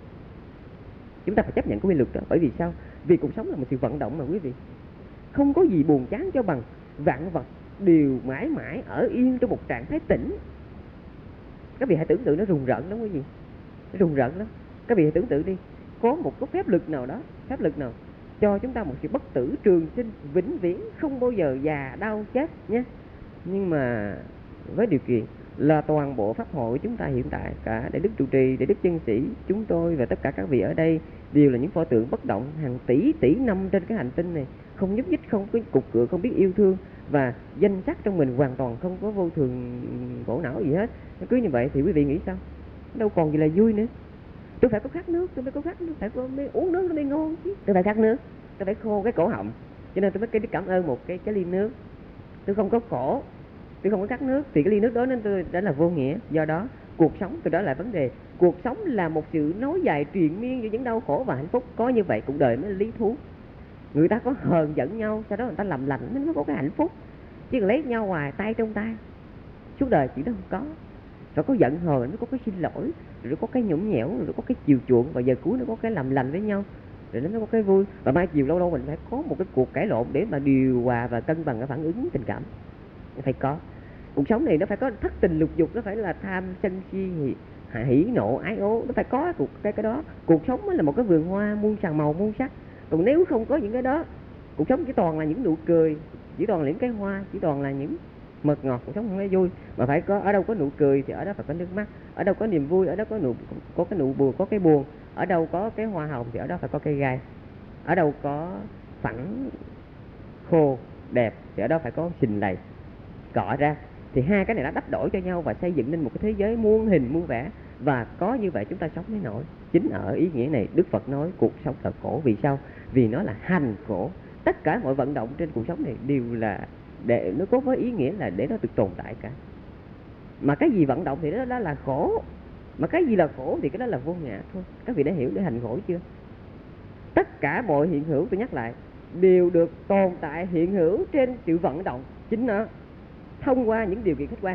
Chúng ta phải chấp nhận cái quy luật đó. Bởi vì sao? Vì cuộc sống là một sự vận động mà quý vị. Không có gì buồn chán cho bằng vạn vật đều mãi mãi ở yên trong một trạng thái tĩnh. Các vị hãy tưởng tượng nó rùng rợn lắm quý vị, nó rùng rợn lắm. Các vị hãy tưởng tượng đi, có một cái phép lực nào đó, phép lực nào cho chúng ta một sự bất tử trường sinh vĩnh viễn, không bao giờ già đau chết nhé. Nhưng mà với điều kiện là toàn bộ pháp hội chúng ta hiện tại, cả Đại Đức trụ trì, Đại Đức chân sĩ, chúng tôi và tất cả các vị ở đây đều là những pho tượng bất động hàng tỷ năm trên cái hành tinh này, không nhúc nhích, không có cục cựa, không biết yêu thương, và danh sắc trong mình hoàn toàn không có vô thường khổ não gì hết. Cứ như vậy thì quý vị nghĩ sao? Đâu còn gì là vui nữa. Tôi phải có khát nước, tôi mới có khát nước, phải có mới uống nước nó mới ngon chứ. Tôi phải khát nước, tôi phải khô cái cổ họng, cho nên tôi mới cảm ơn một cái ly nước. Tôi không có cổ, tôi không có khát nước thì cái ly nước đó nên tôi đã là vô nghĩa. Do đó cuộc sống tôi đó là vấn đề. Cuộc sống là một sự nối dài triền miên giữa những đau khổ và hạnh phúc. Có như vậy cuộc đời mới là lý thú. Người ta có hờn giận nhau, sau đó người ta làm lành mới có cái hạnh phúc. Chứ còn lấy nhau hoài tay trong tay suốt đời chỉ đó không có. Rồi có giận hờn, nó có cái xin lỗi, rồi nó có cái nhõng nhẽo, rồi nó có cái chiều chuộng, và giờ cuối nó có cái làm lành với nhau, rồi nó có cái vui. Và mai chiều lâu lâu mình phải có một cái cuộc cãi lộn để mà điều hòa và cân bằng cái phản ứng tình cảm. Nó phải có. Cuộc sống này nó phải có thất tình lục dục, nó phải là tham sân si hỉ nộ ái ố, nó phải có cái đó. Cuộc sống mới là một cái vườn hoa muôn sàn màu muôn sắc. Còn nếu không có những cái đó, cuộc sống chỉ toàn là những nụ cười, chỉ toàn là những cái hoa, chỉ toàn là những mật ngọt, cuộc sống không thấy vui. Mà phải có, ở đâu có nụ cười thì ở đó phải có nước mắt, ở đâu có niềm vui ở đó có cái nụ buồn, có cái buồn, ở đâu có cái hoa hồng thì ở đó phải có cây gai, ở đâu có phẳng khô đẹp thì ở đó phải có sình lầy cọ ra. Thì hai cái này đã đắp đổi cho nhau và xây dựng nên một cái thế giới muôn hình muôn vẻ, và có như vậy chúng ta sống mới nổi. Chính ở ý nghĩa này Đức Phật nói cuộc sống là khổ. Vì sao? Vì nó là hành khổ. Tất cả mọi vận động trên cuộc sống này đều là để nó có với ý nghĩa là để nó được tồn tại cả. Mà cái gì vận động thì đó là khổ, mà cái gì là khổ thì cái đó là vô ngã thôi. Các vị đã hiểu để hành khổ chưa? Tất cả mọi hiện hữu, tôi nhắc lại, đều được tồn tại hiện hữu trên sự vận động chính nó, thông qua những điều kiện khách quan.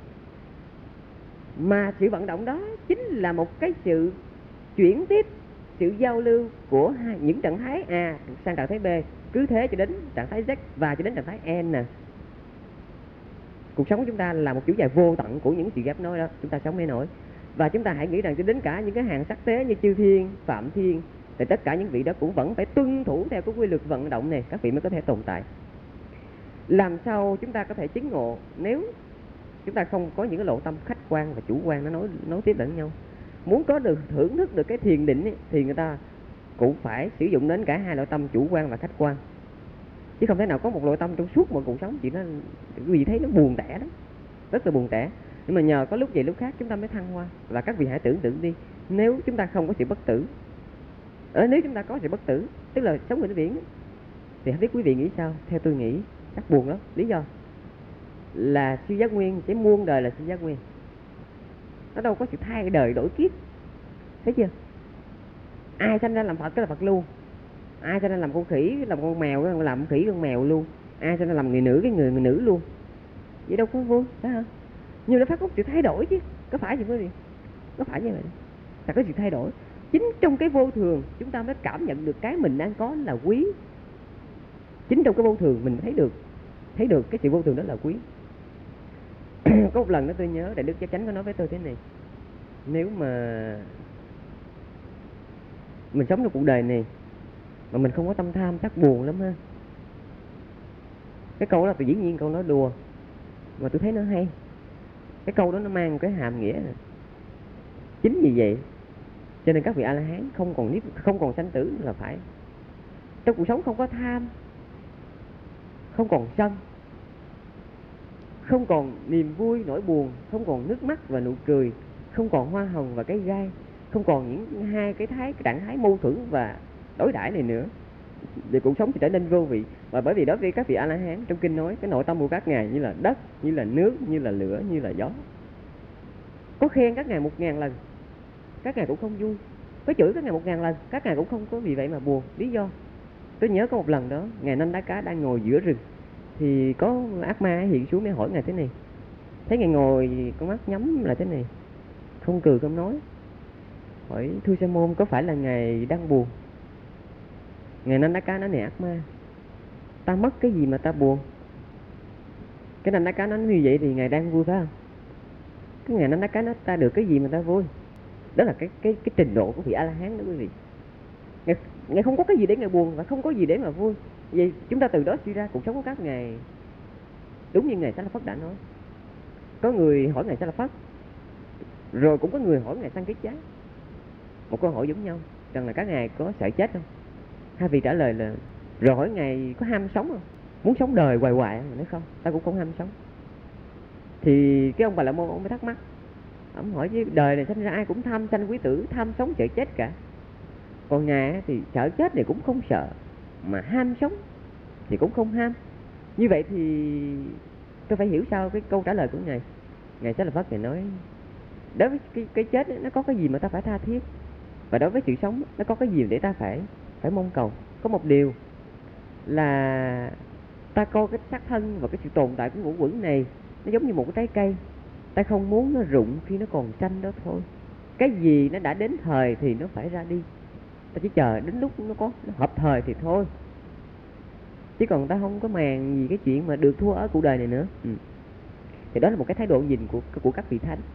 Mà sự vận động đó chính là một cái sự chuyển tiếp, sự giao lưu của những trạng thái A sang trạng thái B, cứ thế cho đến trạng thái Z và cho đến trạng thái N. Cuộc sống của chúng ta là một chuỗi dài vô tận của những sự ghép nối đó, chúng ta sống mới nổi. Và chúng ta hãy nghĩ rằng cho đến cả những cái hàng sắc tế như chư thiên, phạm thiên, thì tất cả những vị đó cũng vẫn phải tuân thủ theo cái quy luật vận động này, các vị mới có thể tồn tại. Làm sao chúng ta có thể chứng ngộ nếu chúng ta không có những cái lộ tâm khách quan và chủ quan nó nối tiếp lẫn nhau? Muốn có được thưởng thức được cái thiền định ấy, thì người ta cũng phải sử dụng đến cả hai nội tâm chủ quan và khách quan, chứ không thể nào có một nội tâm trong suốt mọi cuộc sống. Chị nó vì thấy nó buồn tẻ lắm, rất là buồn tẻ. Nhưng mà nhờ có lúc vậy lúc khác chúng ta mới thăng hoa. Và các vị hãy tưởng tượng đi, nếu chúng ta không có sự bất tử, nếu chúng ta có sự bất tử, tức là sống bên biển, thì không biết quý vị nghĩ sao? Theo tôi nghĩ chắc buồn lắm. Lý do là siêu giác nguyên, cái muôn đời là siêu giác nguyên, nó đâu có sự thay đời đổi kiếp, thấy chưa? Ai sanh ra làm Phật cái là Phật luôn, ai sanh ra làm con khỉ, làm con mèo cái làm con khỉ con mèo luôn, ai sanh ra làm người nữ cái người nữ luôn. Vậy đâu có vui, phải không? Nhưng nó phải có sự thay đổi chứ, có phải gì quý vị? Có phải như vậy? Là có sự thay đổi. Chính trong cái vô thường chúng ta mới cảm nhận được cái mình đang có là quý. Chính trong cái vô thường mình thấy được cái sự vô thường đó là quý. Có một lần đó tôi nhớ Đại Đức Giác Chánh có nói với tôi thế này: nếu mà mình sống trong cuộc đời này mà mình không có tâm tham chắc buồn lắm ha. Cái câu đó là tôi dĩ nhiên câu nói đùa, mà tôi thấy nó hay. Cái câu đó nó mang cái hàm nghĩa này. Chính vì vậy cho nên các vị A-la-hán không còn sanh tử là phải. Trong cuộc sống không có tham, không còn sân, không còn niềm vui nỗi buồn, không còn nước mắt và nụ cười, không còn hoa hồng và cái gai, không còn những hai cái trạng thái mâu thuẫn và đối đãi này nữa, thì cuộc sống sẽ trở nên vô vị. Và bởi vì đó với các vị A-la-hán, trong kinh nói cái nội tâm của các ngài như là đất, như là nước, như là lửa, như là gió. Có khen các ngài 1000 lần, các ngài cũng không vui. Có chửi các ngài 1000 lần, các ngài cũng không có vì vậy mà buồn. Lý do tôi nhớ có một lần đó, ngài Nanh Đá Cá đang ngồi giữa rừng, thì có ác ma hiện xuống để hỏi ngài thế này. Thấy ngài ngồi con mắt nhắm lại thế này, không cười không nói, hỏi: thưa Sa môn, có phải là ngài đang buồn? Ngài Nanh Đá Cá nói: này ác ma, ta mất cái gì mà ta buồn? Cái Nanh Đá Cá nói: như vậy thì ngài đang vui phải không? Cái ngài Nanh Đá Cá nói: ta được cái gì mà ta vui? Đó là cái trình độ của vị A-la-hán đó quý vị. Ngài không có cái gì để ngài buồn và không có gì để mà vui. Vậy chúng ta từ đó suy ra cuộc sống của các ngài đúng như ngài Xá Lợi Phất đã nói. Có người hỏi ngài Xá Lợi Phất, rồi cũng có người hỏi ngài Sang Kiết Giá một câu hỏi giống nhau, rằng là các ngài có sợ chết không? Hai vị trả lời là: rồi hỏi ngài có ham sống không? Muốn sống đời hoài hoài mà nói không, ta cũng không ham sống. Thì cái ông Bà La Môn ông mới thắc mắc, ông hỏi: với đời này sinh ra ai cũng tham sanh quý tử, tham sống sợ chết cả. Còn ngài thì sợ chết thì cũng không sợ, mà ham sống thì cũng không ham. Như vậy thì tôi phải hiểu sao cái câu trả lời của ngài. Ngài Xá Lợi Phất ngài nói: đối với cái chết ấy, nó có cái gì mà ta phải tha thiết, và đối với sự sống nó có cái gì để ta phải mong cầu. Có một điều là ta coi cái xác thân và cái sự tồn tại của ngũ quẩn này nó giống như một cái trái cây, ta không muốn nó rụng khi nó còn xanh đó thôi. Cái gì nó đã đến thời thì nó phải ra đi, ta chỉ chờ đến lúc nó hợp thời thì thôi, chứ còn ta không có màng gì cái chuyện mà được thua ở cuộc đời này nữa. Thì đó là một cái thái độ nhìn của các vị thánh.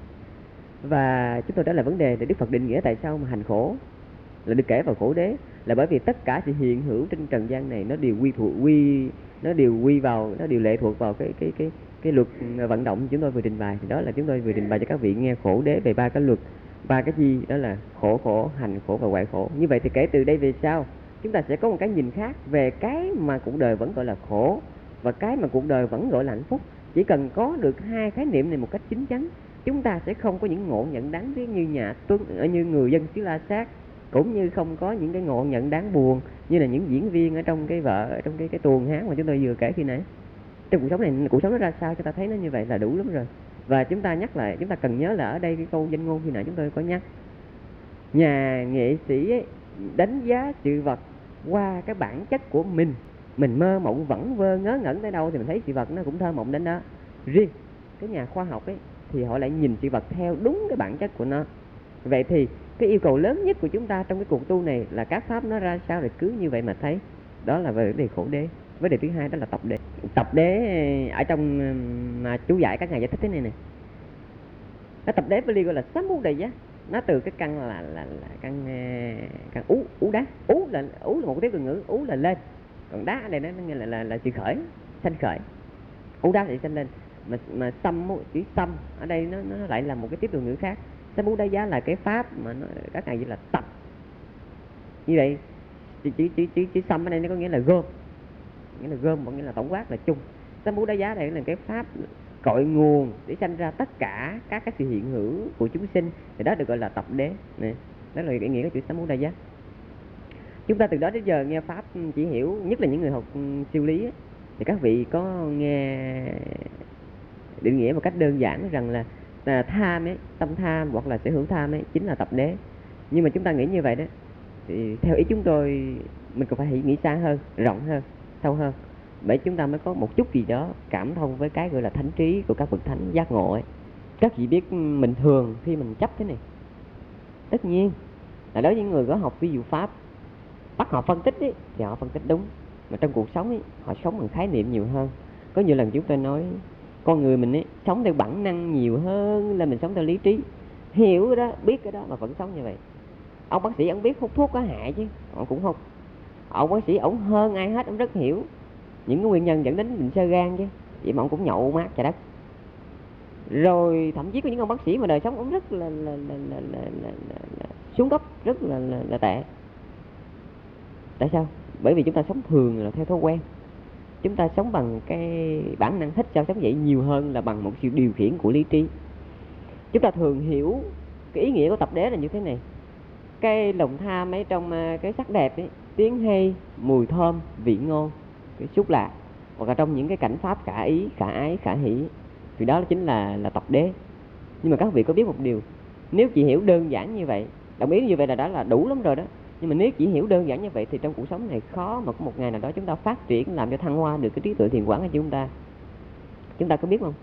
Và chúng tôi trả lời vấn đề để Đức Phật định nghĩa tại sao mà hành khổ là được kể vào khổ đế, là bởi vì tất cả sự hiện hữu trên trần gian này nó đều nó đều lệ thuộc vào cái luật vận động chúng tôi vừa trình bày. Thì đó là chúng tôi vừa trình bày cho các vị nghe khổ đế về ba cái luật, ba cái gì đó là khổ, hành khổ và hoại khổ. Như vậy thì kể từ đây về sau chúng ta sẽ có một cái nhìn khác về cái mà cuộc đời vẫn gọi là khổ và cái mà cuộc đời vẫn gọi là hạnh phúc. Chỉ cần có được hai khái niệm này một cách chín chắn, chúng ta sẽ không có những ngộ nhận đáng tiếc như nhà Tuấn, như người dân xứ La Sát, cũng như không có những cái ngộ nhận đáng buồn như là những diễn viên ở trong trong cái tuồng hát mà chúng tôi vừa kể khi nãy. Trong cuộc sống này, cuộc sống nó ra sao, chúng ta thấy nó như vậy là đủ lắm rồi. Và chúng ta nhắc lại, chúng ta cần nhớ là ở đây cái câu danh ngôn khi nãy chúng tôi có nhắc, nhà nghệ sĩ ấy, đánh giá sự vật qua cái bản chất của mình. Mình mơ mộng vẩn vơ ngớ ngẩn tới đâu thì mình thấy sự vật nó cũng thơ mộng đến đó. Riêng cái nhà khoa học ấy thì họ lại nhìn sự vật theo đúng cái bản chất của nó. Vậy thì cái yêu cầu lớn nhất của chúng ta trong cái cuộc tu này là các pháp nó ra sao để cứ như vậy mà thấy. Đó là về vấn đề khổ đế. Vấn đề thứ hai đó là tập đế. Tập đế ở trong mà chú giải các ngài giải thích thế này nè. Cái tập đế Pali gọi là Samudaya, nó từ cái căn là căn ú đá. Ú là một cái tiếp từ ngữ, ú là lên, còn đá ở đây nó nghe là sự khởi, sanh khởi. Ú đá thì sanh lên, mà chữ xăm ở đây nó lại là một cái tiếp từ ngữ khác. Samudaya là cái pháp mà các ngài gọi là tập. Như vậy chữ sum ở đây nó có nghĩa là gom, nghĩa là gom, có nghĩa là tổng quát là chung. Sám hối Đá Giá đây là cái pháp cội nguồn để sanh ra tất cả các cái sự hiện hữu của chúng sinh, thì đó được gọi là tập đế này. Đó là ý nghĩa của chữ Sám hối Đa Giá. Chúng ta từ đó đến giờ nghe pháp chỉ hiểu, nhất là những người học siêu lý ấy, thì các vị có nghe định nghĩa một cách đơn giản rằng là tham ấy, tâm tham hoặc là sở hữu tham ấy chính là tập đế. Nhưng mà chúng ta nghĩ như vậy đó, thì theo ý chúng tôi mình còn phải nghĩ xa hơn, rộng hơn, sâu hơn, để chúng ta mới có một chút gì đó cảm thông với cái gọi là thánh trí của các bậc thánh giác ngộ ấy. Các vị biết mình thường khi mình chấp thế này, tất nhiên là đối với những người có học ví dụ pháp, bắt họ phân tích ấy, thì họ phân tích đúng, mà trong cuộc sống ấy, họ sống bằng khái niệm nhiều hơn. Có nhiều lần chúng tôi nói con người mình ấy sống theo bản năng nhiều hơn là mình sống theo lý trí. Hiểu cái đó, biết cái đó mà vẫn sống như vậy. Ông bác sĩ ông biết hút thuốc có hại chứ, ông cũng hút. Ông bác sĩ ông hơn ai hết, ông rất hiểu những cái nguyên nhân dẫn đến bệnh xơ gan chứ, vậy mà ông cũng nhậu mát trời đất. Rồi thậm chí có những ông bác sĩ mà đời sống ông rất là xuống cấp, rất là tệ. Tại sao? Bởi vì chúng ta sống thường là theo thói quen. Chúng ta sống bằng cái bản năng thích sao sống vậy nhiều hơn là bằng một sự điều khiển của lý trí. Chúng ta thường hiểu cái ý nghĩa của tập đế là như thế này. Cái lòng tham ấy trong cái sắc đẹp ấy, tiếng hay, mùi thơm, vị ngon, cái xúc lạc, hoặc là trong những cái cảnh pháp khả ý, khả ái, khả hỷ, thì đó chính là tập đế. Nhưng mà các vị có biết một điều, nếu chỉ hiểu đơn giản như vậy, đồng ý như vậy là đã là đủ lắm rồi đó. Nhưng mà nếu chỉ hiểu đơn giản như vậy thì trong cuộc sống này khó mà có một ngày nào đó chúng ta phát triển làm cho thăng hoa được cái trí tuệ thiền quán của chúng ta. Chúng ta có biết không?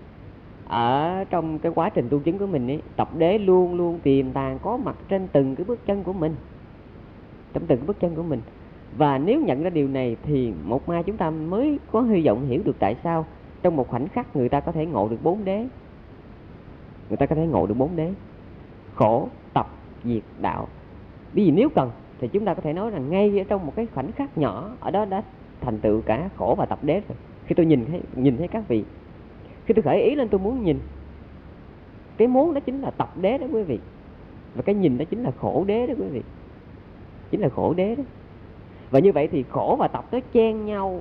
Ở trong cái quá trình tu chứng của mình ấy, tập đế luôn luôn tiềm tàng có mặt trên từng cái bước chân của mình, trong từng cái bước chân của mình. Và nếu nhận ra điều này thì một mai chúng ta mới có hy vọng hiểu được tại sao trong một khoảnh khắc người ta có thể ngộ được 4 đế. Người ta có thể ngộ được 4 đế: khổ, tập, diệt, đạo. Bởi vì nếu cần thì chúng ta có thể nói rằng ngay ở trong một cái khoảnh khắc nhỏ ở đó đã thành tựu cả khổ và tập đế rồi. Khi tôi nhìn thấy các vị, khi tôi khởi ý lên tôi muốn nhìn, cái muốn đó chính là tập đế đó quý vị, và cái nhìn đó chính là khổ đế đó quý vị, chính là khổ đế đó. Và như vậy thì khổ và tập nó chen nhau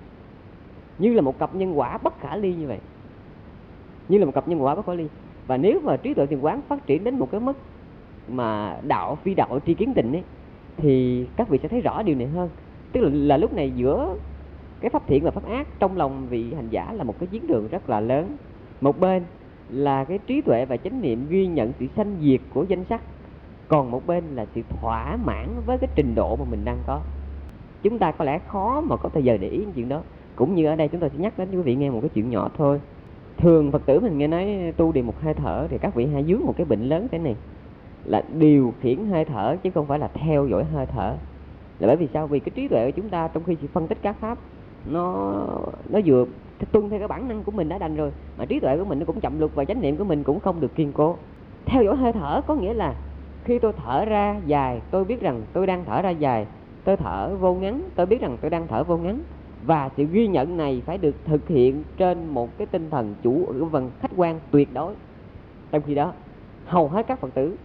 như là một cặp nhân quả bất khả ly như vậy, như là một cặp nhân quả bất khả ly. Và nếu mà trí tuệ thiền quán phát triển đến một cái mức mà đạo phi đạo tri kiến tịnh ấy, thì các vị sẽ thấy rõ điều này hơn. Tức là lúc này giữa cái pháp thiện và pháp ác trong lòng vị hành giả là một cái chiến trường rất là lớn. Một bên là cái trí tuệ và chánh niệm ghi nhận sự sanh diệt của danh sắc, còn một bên là sự thỏa mãn với cái trình độ mà mình đang có. Chúng ta có lẽ khó mà có thời giờ để ý những chuyện đó. Cũng như ở đây chúng tôi sẽ nhắc đến quý vị nghe một cái chuyện nhỏ thôi. Thường Phật tử mình nghe nói tu điều một hơi thở thì các vị hay dướng một cái bệnh lớn thế này, là điều khiển hơi thở chứ không phải là theo dõi hơi thở. Là bởi vì sao? Vì cái trí tuệ của chúng ta trong khi chỉ phân tích các pháp, nó vừa tuân theo cái bản năng của mình đã đành rồi, mà trí tuệ của mình nó cũng chậm lục và chánh niệm của mình cũng không được kiên cố. Theo dõi hơi thở có nghĩa là khi tôi thở ra dài, tôi biết rằng tôi đang thở ra dài. Tôi thở vô ngắn, tôi biết rằng tôi đang thở vô ngắn. Và sự ghi nhận này phải được thực hiện trên một cái tinh thần chủ vần khách quan tuyệt đối. Trong khi đó hầu hết các Phật tử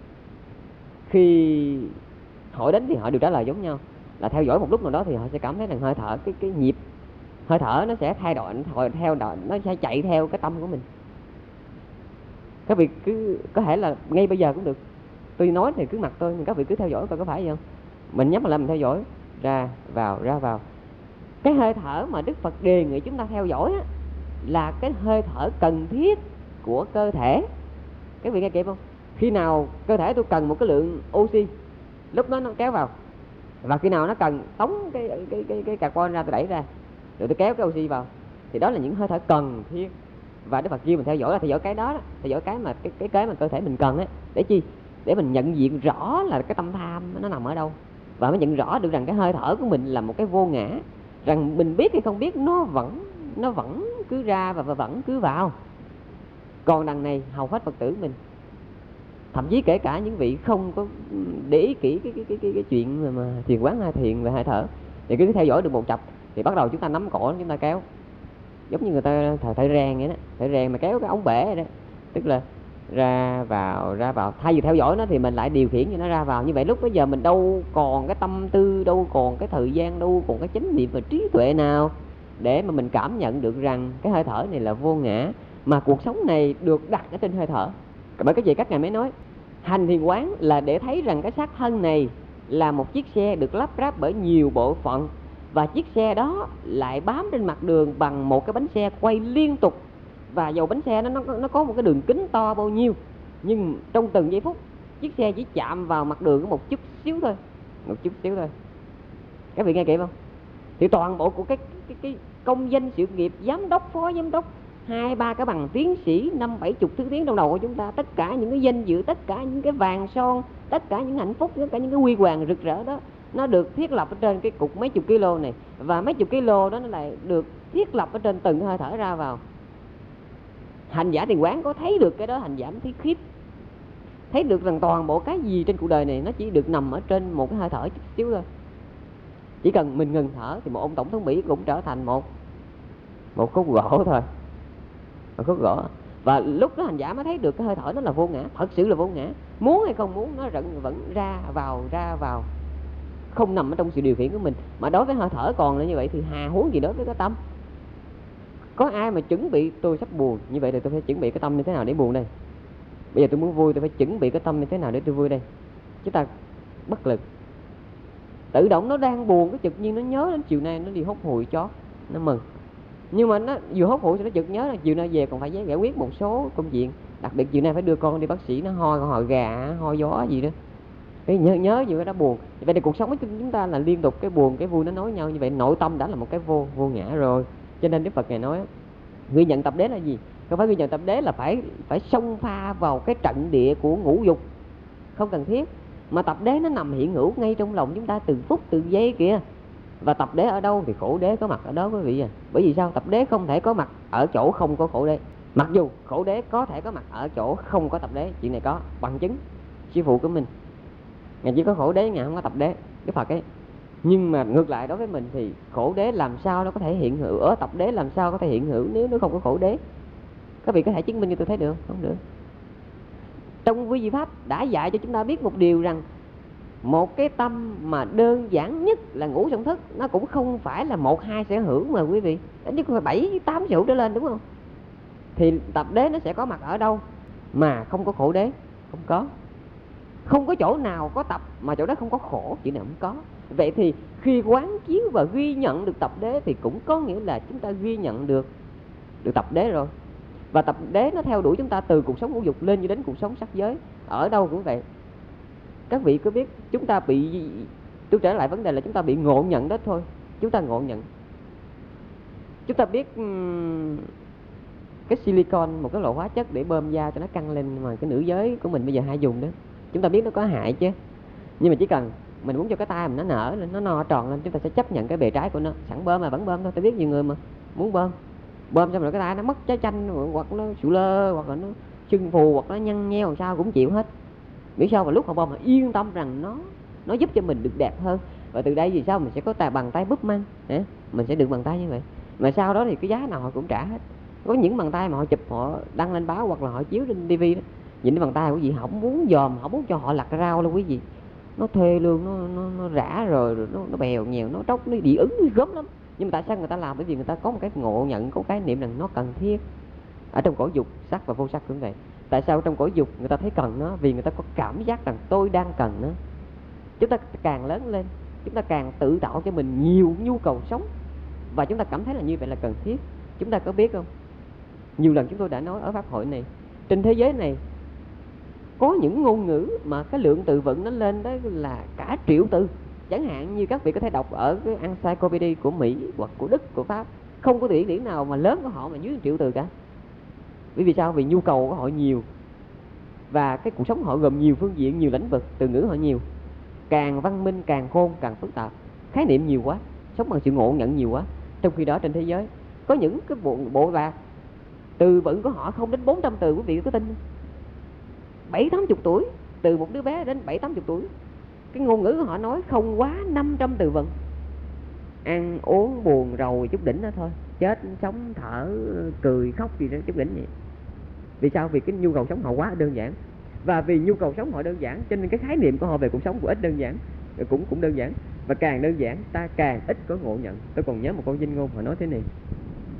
khi hỏi đến thì họ đều trả lời giống nhau, là theo dõi một lúc nào đó thì họ sẽ cảm thấy rằng hơi thở, cái nhịp hơi thở nó sẽ thay đổi, nó sẽ chạy theo cái tâm của mình. Các vị cứ có thể là ngay bây giờ cũng được, tôi nói thì cứ mặc tôi, nhưng các vị cứ theo dõi coi có phải gì không. Mình nhắm mà làm mình theo dõi, ra vào. Cái hơi thở mà Đức Phật đề nghị chúng ta theo dõi á, là cái hơi thở cần thiết của cơ thể. Các vị nghe kịp không? Khi nào cơ thể tôi cần một cái lượng oxy, lúc đó nó kéo vào. Và khi nào nó cần tống cái carbon ra, tôi đẩy ra, rồi tôi kéo cái oxy vào. Thì đó là những hơi thở cần thiết. Và Đức Phật kêu mình theo dõi là theo dõi cái đó, theo dõi cái mà cái mà cơ thể mình cần á. Để chi? Để mình nhận diện rõ là cái tâm tham nó nằm ở đâu, và mới nhận rõ được rằng cái hơi thở của mình là một cái vô ngã, rằng mình biết hay không biết nó vẫn cứ ra và vẫn cứ vào. Còn đằng này hầu hết Phật tử mình, thậm chí kể cả những vị không có để ý kỹ cái chuyện mà thiền quán hai thiền về hơi thở, thì cứ theo dõi được một chập thì bắt đầu chúng ta nắm cổ, chúng ta kéo, giống như người ta thợ rèn vậy đó, thợ rèn mà kéo cái ống bể vậy đó. Tức là ra vào, thay vì theo dõi nó thì mình lại điều khiển cho nó ra vào. Như vậy lúc bây giờ mình đâu còn cái tâm tư, đâu còn cái thời gian, đâu còn cái chánh niệm và trí tuệ nào để mà mình cảm nhận được rằng cái hơi thở này là vô ngã, mà cuộc sống này được đặt ở trên hơi thở. Bởi cái gì các ngài mới nói hành thiền quán là để thấy rằng cái xác thân này là một chiếc xe được lắp ráp bởi nhiều bộ phận, và chiếc xe đó lại bám trên mặt đường bằng một cái bánh xe quay liên tục. Và dầu bánh xe nó có một cái đường kính to bao nhiêu, nhưng trong từng giây phút chiếc xe chỉ chạm vào mặt đường có một chút xíu thôi, một chút xíu thôi. Các vị nghe kịp không? Thì toàn bộ của cái công danh sự nghiệp, giám đốc, phó giám đốc, 2-3 cái bằng tiến sĩ, 50-70 thứ tiếng trong đầu của chúng ta, tất cả những cái danh dự, tất cả những cái vàng son, tất cả những hạnh phúc, tất cả những cái huy hoàng rực rỡ đó, nó được thiết lập ở trên cái cục mấy chục kilo này, và mấy chục kilo đó nó lại được thiết lập ở trên từng hơi thở ra vào. Hành giả thiền quán có thấy được cái đó, hành giả mới thấy khiếp, thấy được rằng toàn bộ cái gì trên cuộc đời này nó chỉ được nằm ở trên một cái hơi thở chút xíu thôi. Chỉ cần mình ngừng thở thì một ông tổng thống Mỹ cũng trở thành một khúc gỗ thôi, một khúc gỗ. Và lúc đó hành giả mới thấy được cái hơi thở nó là vô ngã, thật sự là vô ngã. Muốn hay không muốn nó vẫn ra vào, không nằm ở trong sự điều khiển của mình. Mà đối với hơi thở còn là như vậy thì hà huống gì đối với cái tâm. Có ai mà chuẩn bị tôi sắp buồn, như vậy thì tôi phải chuẩn bị cái tâm như thế nào để buồn đây? Bây giờ tôi muốn vui, tôi phải chuẩn bị cái tâm như thế nào để tôi vui đây? Chúng ta bất lực. Tự động nó đang buồn, cái chợt nhiên nó nhớ đến chiều nay nó đi hốt hụi chó, nó mừng. Nhưng mà nó vừa hốt hụi thì nó chợt nhớ là chiều nay về còn phải giải quyết một số công việc, đặc biệt chiều nay phải đưa con đi bác sĩ, nó ho gà, ho gió gì đó. Cái nhớ nhiều cái đó buồn. Vậy thì cuộc sống của chúng ta là liên tục cái buồn cái vui nó nối nhau như vậy, nội tâm đã là một cái vô ngã rồi. Cho nên Đức Phật ngài nói ghi nhận tập đế là gì? Không phải ghi nhận tập đế là phải xông pha vào cái trận địa của ngũ dục, không cần thiết. Mà tập đế nó nằm hiện hữu ngay trong lòng chúng ta từng phút từng giây kìa. Và tập đế ở đâu thì khổ đế có mặt ở đó quý vị à. Bởi vì sao? Tập đế không thể có mặt ở chỗ không có khổ đế. Mặc dù khổ đế có thể có mặt ở chỗ không có tập đế, chuyện này có bằng chứng. Sư phụ của mình ngài chỉ có khổ đế, ngài không có tập đế, Đức Phật ấy. Nhưng mà ngược lại đối với mình thì khổ đế làm sao nó có thể hiện hữu, ở tập đế làm sao có thể hiện hữu nếu nó không có khổ đế? Các vị có thể chứng minh cho tôi thấy được không? Được. Trong Quy Di Pháp đã dạy cho chúng ta biết một điều rằng một cái tâm mà đơn giản nhất là ngũ song thức nó cũng không phải là 1-2 sở hữu mà quý vị, ít nhất phải 7-8 sở hữu trở lên, đúng không? Thì tập đế nó sẽ có mặt ở đâu mà không có khổ đế? Không có. Không có chỗ nào có tập mà chỗ đó không có khổ, chuyện nào không có. Vậy thì khi quán chiếu và ghi nhận được tập đế thì cũng có nghĩa là chúng ta ghi nhận được tập đế rồi. Và tập đế nó theo đuổi chúng ta từ cuộc sống ngũ dục lên cho đến cuộc sống sắc giới. Ở đâu cũng vậy. Các vị có biết chúng ta bị, tôi trở lại vấn đề là chúng ta bị ngộ nhận đó thôi. Chúng ta ngộ nhận. Chúng ta biết cái silicon, một cái loại hóa chất để bơm da cho nó căng lên mà cái nữ giới của mình bây giờ hay dùng đó. Chúng ta biết nó có hại chứ. Nhưng mà chỉ cần mình muốn cho cái tay mình nó nở lên, nó no tròn lên, chúng ta sẽ chấp nhận cái bề trái của nó. Sẵn bơm mà vẫn bơm thôi. Tôi biết nhiều người mà muốn bơm xong rồi cái tay nó mất trái chanh, hoặc nó sụ lơ, hoặc là nó sưng phù, hoặc nó nhăn nheo làm sao cũng chịu hết. Biết sao? Và lúc họ bơm mà yên tâm rằng nó giúp cho mình được đẹp hơn. Và từ đây vì sao mình sẽ có bàn tay búp măng, mình sẽ được bàn tay như vậy. Mà sau đó thì cái giá nào họ cũng trả hết. Có những bàn tay mà họ chụp, họ đăng lên báo hoặc là họ chiếu trên tivi đó, nhìn cái bàn tay của gì họ không muốn dòm, họ muốn cho họ lặt rau luôn quý vị. Nó thuê lương, nó rã rồi nó bèo nhèo, nó tróc, nó dị ứng, nó gớm lắm. Nhưng mà tại sao người ta làm? Bởi vì người ta có một cái ngộ nhận, có cái niệm rằng nó cần thiết. Ở trong cõi dục sắc và vô sắc cũng vậy. Tại sao trong cõi dục người ta thấy cần nó? Vì người ta có cảm giác rằng tôi đang cần nó. Chúng ta càng lớn lên, chúng ta càng tự tạo cho mình nhiều nhu cầu sống, và chúng ta cảm thấy là như vậy là cần thiết. Chúng ta có biết không? Nhiều lần chúng tôi đã nói ở pháp hội này, trên thế giới này có những ngôn ngữ mà cái lượng từ vựng nó lên đó là cả triệu từ. Chẳng hạn như các vị có thể đọc ở cái encyclopedia của Mỹ hoặc của Đức, của Pháp, không có từ điển nào mà lớn của họ mà dưới 1 triệu từ cả. Bởi vì sao? Vì nhu cầu của họ nhiều, và cái cuộc sống họ gồm nhiều phương diện, nhiều lĩnh vực, từ ngữ họ nhiều. Càng văn minh, càng khôn, càng phức tạp, khái niệm nhiều quá, sống bằng sự ngộ nhận nhiều quá. Trong khi đó trên thế giới có những cái bộ lạc từ vựng của họ không đến 400 từ, quý vị có tin không? 70-80 tuổi, từ một đứa bé đến 70-80 tuổi, cái ngôn ngữ của họ nói không quá 500 từ vựng. Ăn uống buồn rầu chút đỉnh đó thôi, chết sống thở cười khóc gì đó chút đỉnh vậy. Vì sao? Vì cái nhu cầu sống họ quá đơn giản. Và vì nhu cầu sống họ đơn giản cho nên cái khái niệm của họ về cuộc sống cũng ít đơn giản, cũng đơn giản. Và càng đơn giản ta càng ít có ngộ nhận. Tôi còn nhớ một câu danh ngôn họ nói thế này: